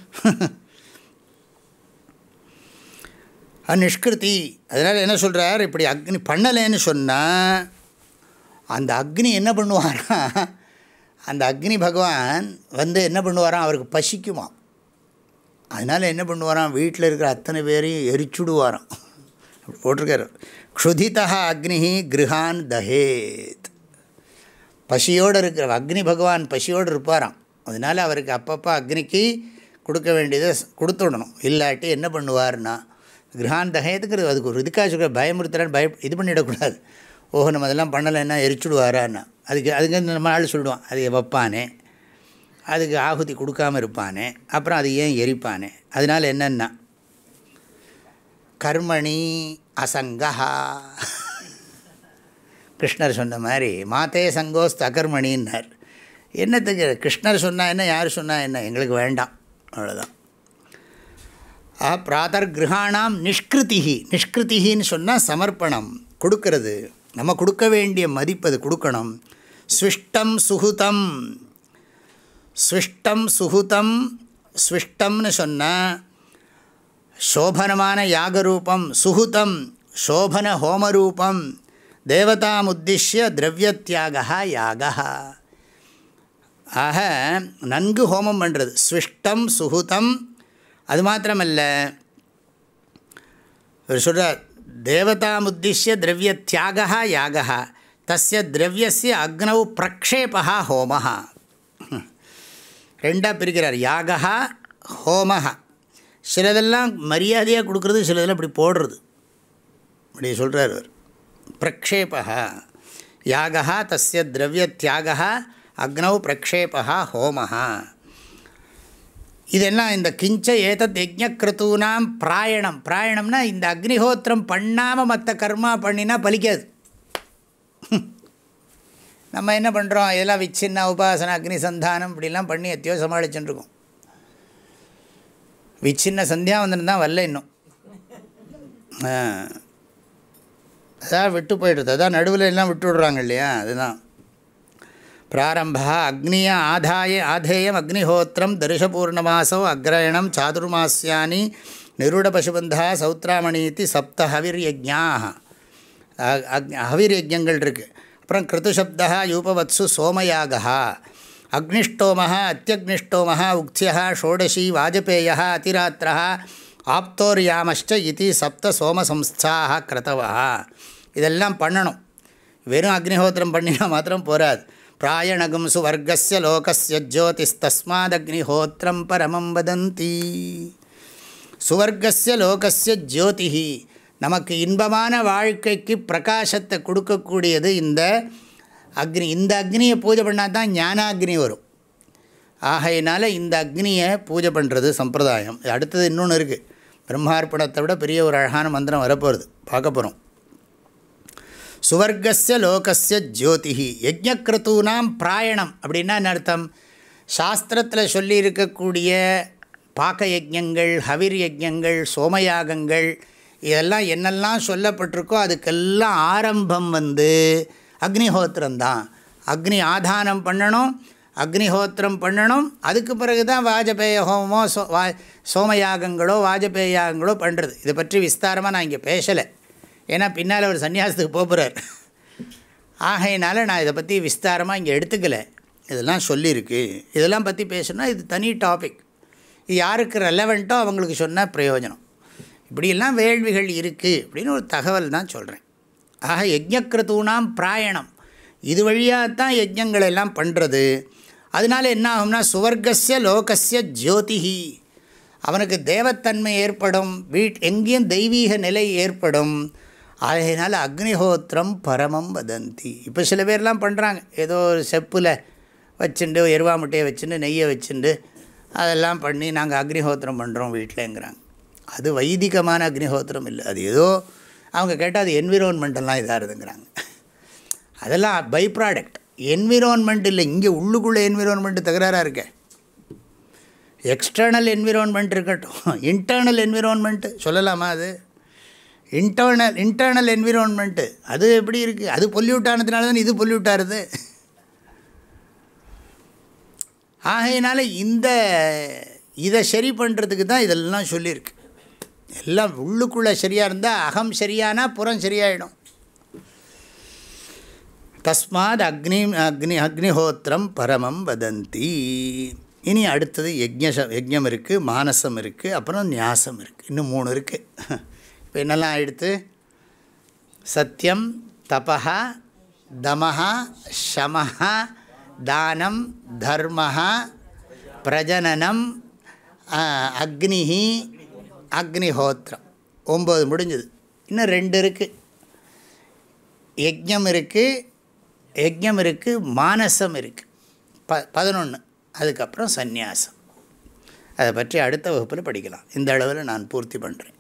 நிஷ்கிருதி. அதனால் என்ன சொல்கிறார், இப்படி அக்னி பண்ணலைன்னு சொன்னால் அந்த அக்னி என்ன பண்ணுவாரா, அந்த அக்னி பகவான் வந்து என்ன பண்ணுவாராம், அவருக்கு பசிக்குமா. அதனால் என்ன பண்ணுவாராம், வீட்டில் இருக்கிற அத்தனை பேரையும் எரிச்சுடுவாராம். அப்படி போட்டிருக்காரு. க்ஷுதிதா அக்னி கிருஹான் தஹேத். பசியோடு இருக்கிற அக்னி பகவான் பசியோடு இருப்பாராம். அதனால் அவருக்கு அப்பப்போ அக்னிக்கு கொடுக்க வேண்டியதை கொடுத்துடணும். இல்லாட்டி என்ன பண்ணுவார்னா கிரகான் தகையத்துக்கு அதுக்கு ஒரு இதுக்காக சொல்கிற, பயமுறுத்துறான்னு பய இது பண்ணிடக்கூடாது. ஓஹோ நம்ம அதெல்லாம் பண்ணலைன்னா எரிச்சுடுவாரான்னா, அதுக்கு அதுக்கு நம்ம ஆள் சொல்லுவான், அது வைப்பானே, அதுக்கு ஆகுதி கொடுக்காமல் இருப்பானே, அப்புறம் அது ஏன் எரிப்பானே. அதனால் என்னென்னா கர்மணி அசங்கா. கிருஷ்ணர் சொன்ன மாதிரி மாதே சங்கோஸ்து அகர்மணின்னார். என்னத்துக்கு கிருஷ்ணர் சொன்னால் என்ன, யார் சொன்னால் என்ன, எங்களுக்கு வேண்டாம், அவ்வளோதான். ஆ பிராத்தர் கிரகாணாம் நிஷ்கிருதிஹி. நிஷ்கிருதின்னு சொன்னால் சமர்ப்பணம், கொடுக்கறது, நம்ம கொடுக்க வேண்டிய மதிப்பது கொடுக்கணும். ஸ்விஷ்டம் சுகுதம். ஸ்விஷ்டம் சுகுதம். ஸ்விஷ்டம்னு சொன்னால் சோபனமான யாகரூபம், சுகுதம் சோபன ஹோமரூபம், தேவதாமுத்திஷ்ய திரவியத்தியாக யாக. ஆக நன்கு ஹோமம் பண்ணுறது ஸ்விஷ்டம் சுகுதம். அது மாத்திரமல்ல, இவர் சொல்கிறார், தேவதாமுத்திஷ்ய திரவிய தியாக யாக தஸ்ய திரவியஸ்ய அக்னௌ பிரக்ஷேபா ஹோமஹ. ரெண்டாக பிரிக்கிறார், யாகா ஹோமஹா. சிலதெல்லாம் மரியாதையாக கொடுக்குறது, சிலதெல்லாம் இப்படி போடுறது, இப்படி சொல்கிறார் அவர். பிரக்ஷேபா யாகா தஸ்ய திரவிய தியாக அக்னௌ பிரக்ஷேபா ஹோமஹா. இதெல்லாம் இந்த கிஞ்ச ஏதத் யஜ்ஞக்ரதூனாம் பிராயணம். பிராயணம்னா இந்த அக்னிஹோத்திரம் பண்ணாமல் மற்ற கர்மா பண்ணினா பலிக்காது. நம்ம என்ன பண்ணுறோம், இதெல்லாம் விச்சின்ன உபாசனா அக்னி சந்தானம் இப்படிலாம் பண்ணி எத்தையோ சமாளிச்சுட்டுருக்கோம். விச்சின்ன சந்தியாவந்தனம் தான் வரல இன்னும். அதான் விட்டு போய்டுறது, அதான் நடுவில் எல்லாம் விட்டு விடுறாங்க இல்லையா, அதுதான். பிராரம்பா அக்னிய ஆதாய ஆதேயம் அக்னிஹோத்திரம் தரிசபூர்ணமாசோ அக்ரயணம் சாதுர்மாஸ்யானி நிருட பசுபந்தா சௌத்ராமணீதி சப்த ஹவிர்யஜ்ஞாக. ஹவிர்யஜ்ஞங்கள் இருக்குது. அப்புறம் கிருத்துசப்தா யூபவத்சு சோமயாகா அக்னிஷ்டோமः அத்தியக்னிஷ்டோமः உக்தியः ஷோடசி வாஜபேயः அதிராத்திரः ஆப்தோர்யாமஷ்ட இதி சப்த சோமசம்ஸ்தாக கிருதவः. இதெல்லாம் பண்ணணும். வெறும் அக்னிஹோத்திரம் பண்ணினா மாத்திரம் போராது. பிராயணகும் சுவர்கஸ்ய லோகஸ்ய ஜோதிஸ்தஸ்மாதக்னிஹோத்திரம் பரமம் வதந்தி. சுவர்கஸ்ய லோகஸ்ய ஜோதிஹி, நமக்கு இன்பமான வாழ்க்கைக்கு பிரகாசத்தை கொடுக்கக்கூடியது இந்த அக்னி. இந்த அக்னியை பூஜை பண்ணால் தான் ஞானாக்னி வரும். ஆகையினால இந்த அக்னியை பூஜை பண்ணுறது சம்பிரதாயம். அடுத்தது இன்னொன்று இருக்குது, பிரம்மார்ப்பணத்தை விட பெரிய ஒரு அழகான மந்திரம் வரப்போகிறது, பார்க்க போகிறோம். சுவர்க்கஸ்ய லோகஸ்ய ஜோதிஹி. யஜ்ஞக்ரதூனாம் பிராயணம் அப்படின்னா என்ன அர்த்தம்? சாஸ்திரத்தில் சொல்லி இருக்கக்கூடிய பாக்க யஜ்ஞங்கள், ஹவிர் யஜ்ஞங்கள், சோமயாகங்கள், இதெல்லாம் என்னெல்லாம் சொல்லப்பட்டிருக்கோ அதுக்கெல்லாம் ஆரம்பம் வந்து அக்னிஹோத்திரம்தான். அக்னி ஆதானம் பண்ணணும், அக்னிஹோத்திரம் பண்ணணும். அதுக்கு பிறகு தான் வாஜபேய ஹோமமோ சோ வா சோமயாகங்களோ வாஜபேயாகங்களோ பண்ணுறது. இதை பற்றி விஸ்தாரமாக நான் இங்கே பேசலை, ஏன்னா பின்னால் ஒரு சன்னியாசத்துக்கு போகிறார். ஆகையினால நான் இதை பற்றி விஸ்தாரமாக இங்கே எடுத்துக்கலை. இதெல்லாம் சொல்லியிருக்கு. இதெல்லாம் பற்றி பேசணுன்னா இது தனி டாபிக். இது யாருக்கு ரெலவெண்ட்டோ அவங்களுக்கு சொன்னால் பிரயோஜனம். இப்படியெல்லாம் வேள்விகள் இருக்குது அப்படின்னு ஒரு தகவல் தான் சொல்கிறேன். ஆக யஜ்ஞக்ரதூனாம் பிராயணம், இது வழியாகத்தான் யஜ்ஞங்கள் எல்லாம் பண்ணுறது. அதனால் என்ன ஆகும்னா சுவர்க்கஸ்ய லோகஸ்ய ஜோதிஹி, அவனுக்கு தேவத்தன்மை ஏற்படும், வீட் எங்கேயும் தெய்வீக நிலை ஏற்படும். அதனால் அக்னிஹோத்திரம் பரமம் வதந்தி. இப்போ சில பேர்லாம் பண்ணுறாங்க, ஏதோ ஒரு செப்பில் வச்சுண்டு எருவா முட்டையை வச்சுட்டு நெய்யை வச்சுண்டு அதெல்லாம் பண்ணி நாங்கள் அக்னிஹோத்திரம் பண்ணுறோம் வீட்டிலங்கிறாங்க. அது வைதிகமான அக்னிஹோத்திரம் இல்லை. அது ஏதோ அவங்க கேட்டால் அது என்விரான்மெண்டெல்லாம் இதாக இருந்துங்கிறாங்க. அதெல்லாம் பை ப்ராடக்ட். என்விரான்மெண்ட் இல்லை, இங்கே உள்ளுக்குள்ளே என்விரான்மெண்ட்டு தகராறாக இருக்க. எக்ஸ்டர்னல் என்விரான்மெண்ட் இருக்கட்டும், இன்டர்னல் என்விரான்மெண்ட்டு சொல்லலாமா? அது இன்டர்னல் இன்டர்னல் என்விரான்மெண்ட்டு அது எப்படி இருக்குது? அது பொல்யூட் ஆனதுனால தான் இது பொல்யூட் ஆகுது. ஆகையினால இந்த இதை சரி பண்ணுறதுக்கு தான் இதெல்லாம் சொல்லியிருக்கு. எல்லாம் உள்ளுக்குள்ளே சரியாக இருந்தால் அகம் சரியானா புறம் சரியாயிடும். தஸ்மாத் அக்னி அக்னி அக்னிஹோத்திரம் பரமம் வதந்தி. இனி அடுத்தது யஜ்ஞ யஜ்ஞம் இருக்குது, மானசம் இருக்குது, அப்புறம் நியாசம் இருக்குது. இன்னும் மூணு இருக்குது. இப்போ என்னெல்லாம் ஆயிடுத்து? சத்தியம், தபஹா, தமஹா, ஷமஹா, தானம், தர்மஹா, பிரஜனனம், அக்னிஹி, அக்னிஹோத்திரம். ஒம்பது முடிஞ்சது. இன்னும் ரெண்டு இருக்குது. யஜ்ஞம் இருக்குது, யஜ்ஞம் இருக்குது, மானசம் இருக்குது, ப பதினொன்று. அதுக்கப்புறம் சந்நியாசம். அதை பற்றி அடுத்த வகுப்பில் படிக்கலாம். இந்த அளவில் நான் பூர்த்தி பண்ணுறேன்.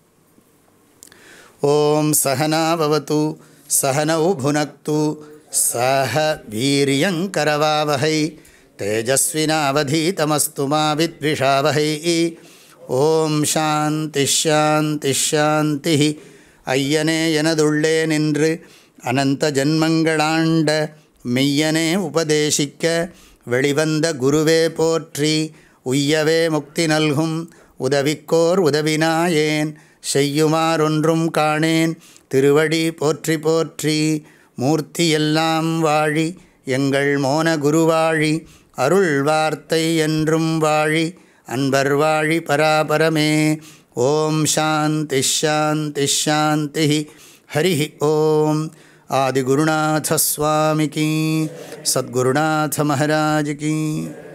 ஓம் சகனா பவது சகனௌ புனக்து சஹ வீரியங்கரவாவஹை தேஜஸ்வினாவதீதமஸ்து மா வித்விஷாவஹை. ஓம் சாந்தி ஷாந்தி ஷாந்தி. ஐயனே எனதுள்ளே நின்று அனந்த ஜன்மங்களாண்ட மெய்யனே உபதேசிக்க வெளிவந்த குருவே போற்றி. உய்யவே முக்தி நல்கும் உதவிக்கோர் உதவினாயேன் செய்யுமாறொன்றும் காணேன் திருவடி போற்றி போற்றி. மூர்த்தி எல்லாம் வாழி எங்கள் மோன குருவாழி அருள் வார்த்தை என்றும் வாழி அன்பர் வாழி பராபரமே. ஓம் சாந்தி ஷாந்தி ஷாந்தி. ஹரி ஓம். ஆதிகுருநாத ஸ்வாமிகி, சத்குருநாத மகாராஜ் கி.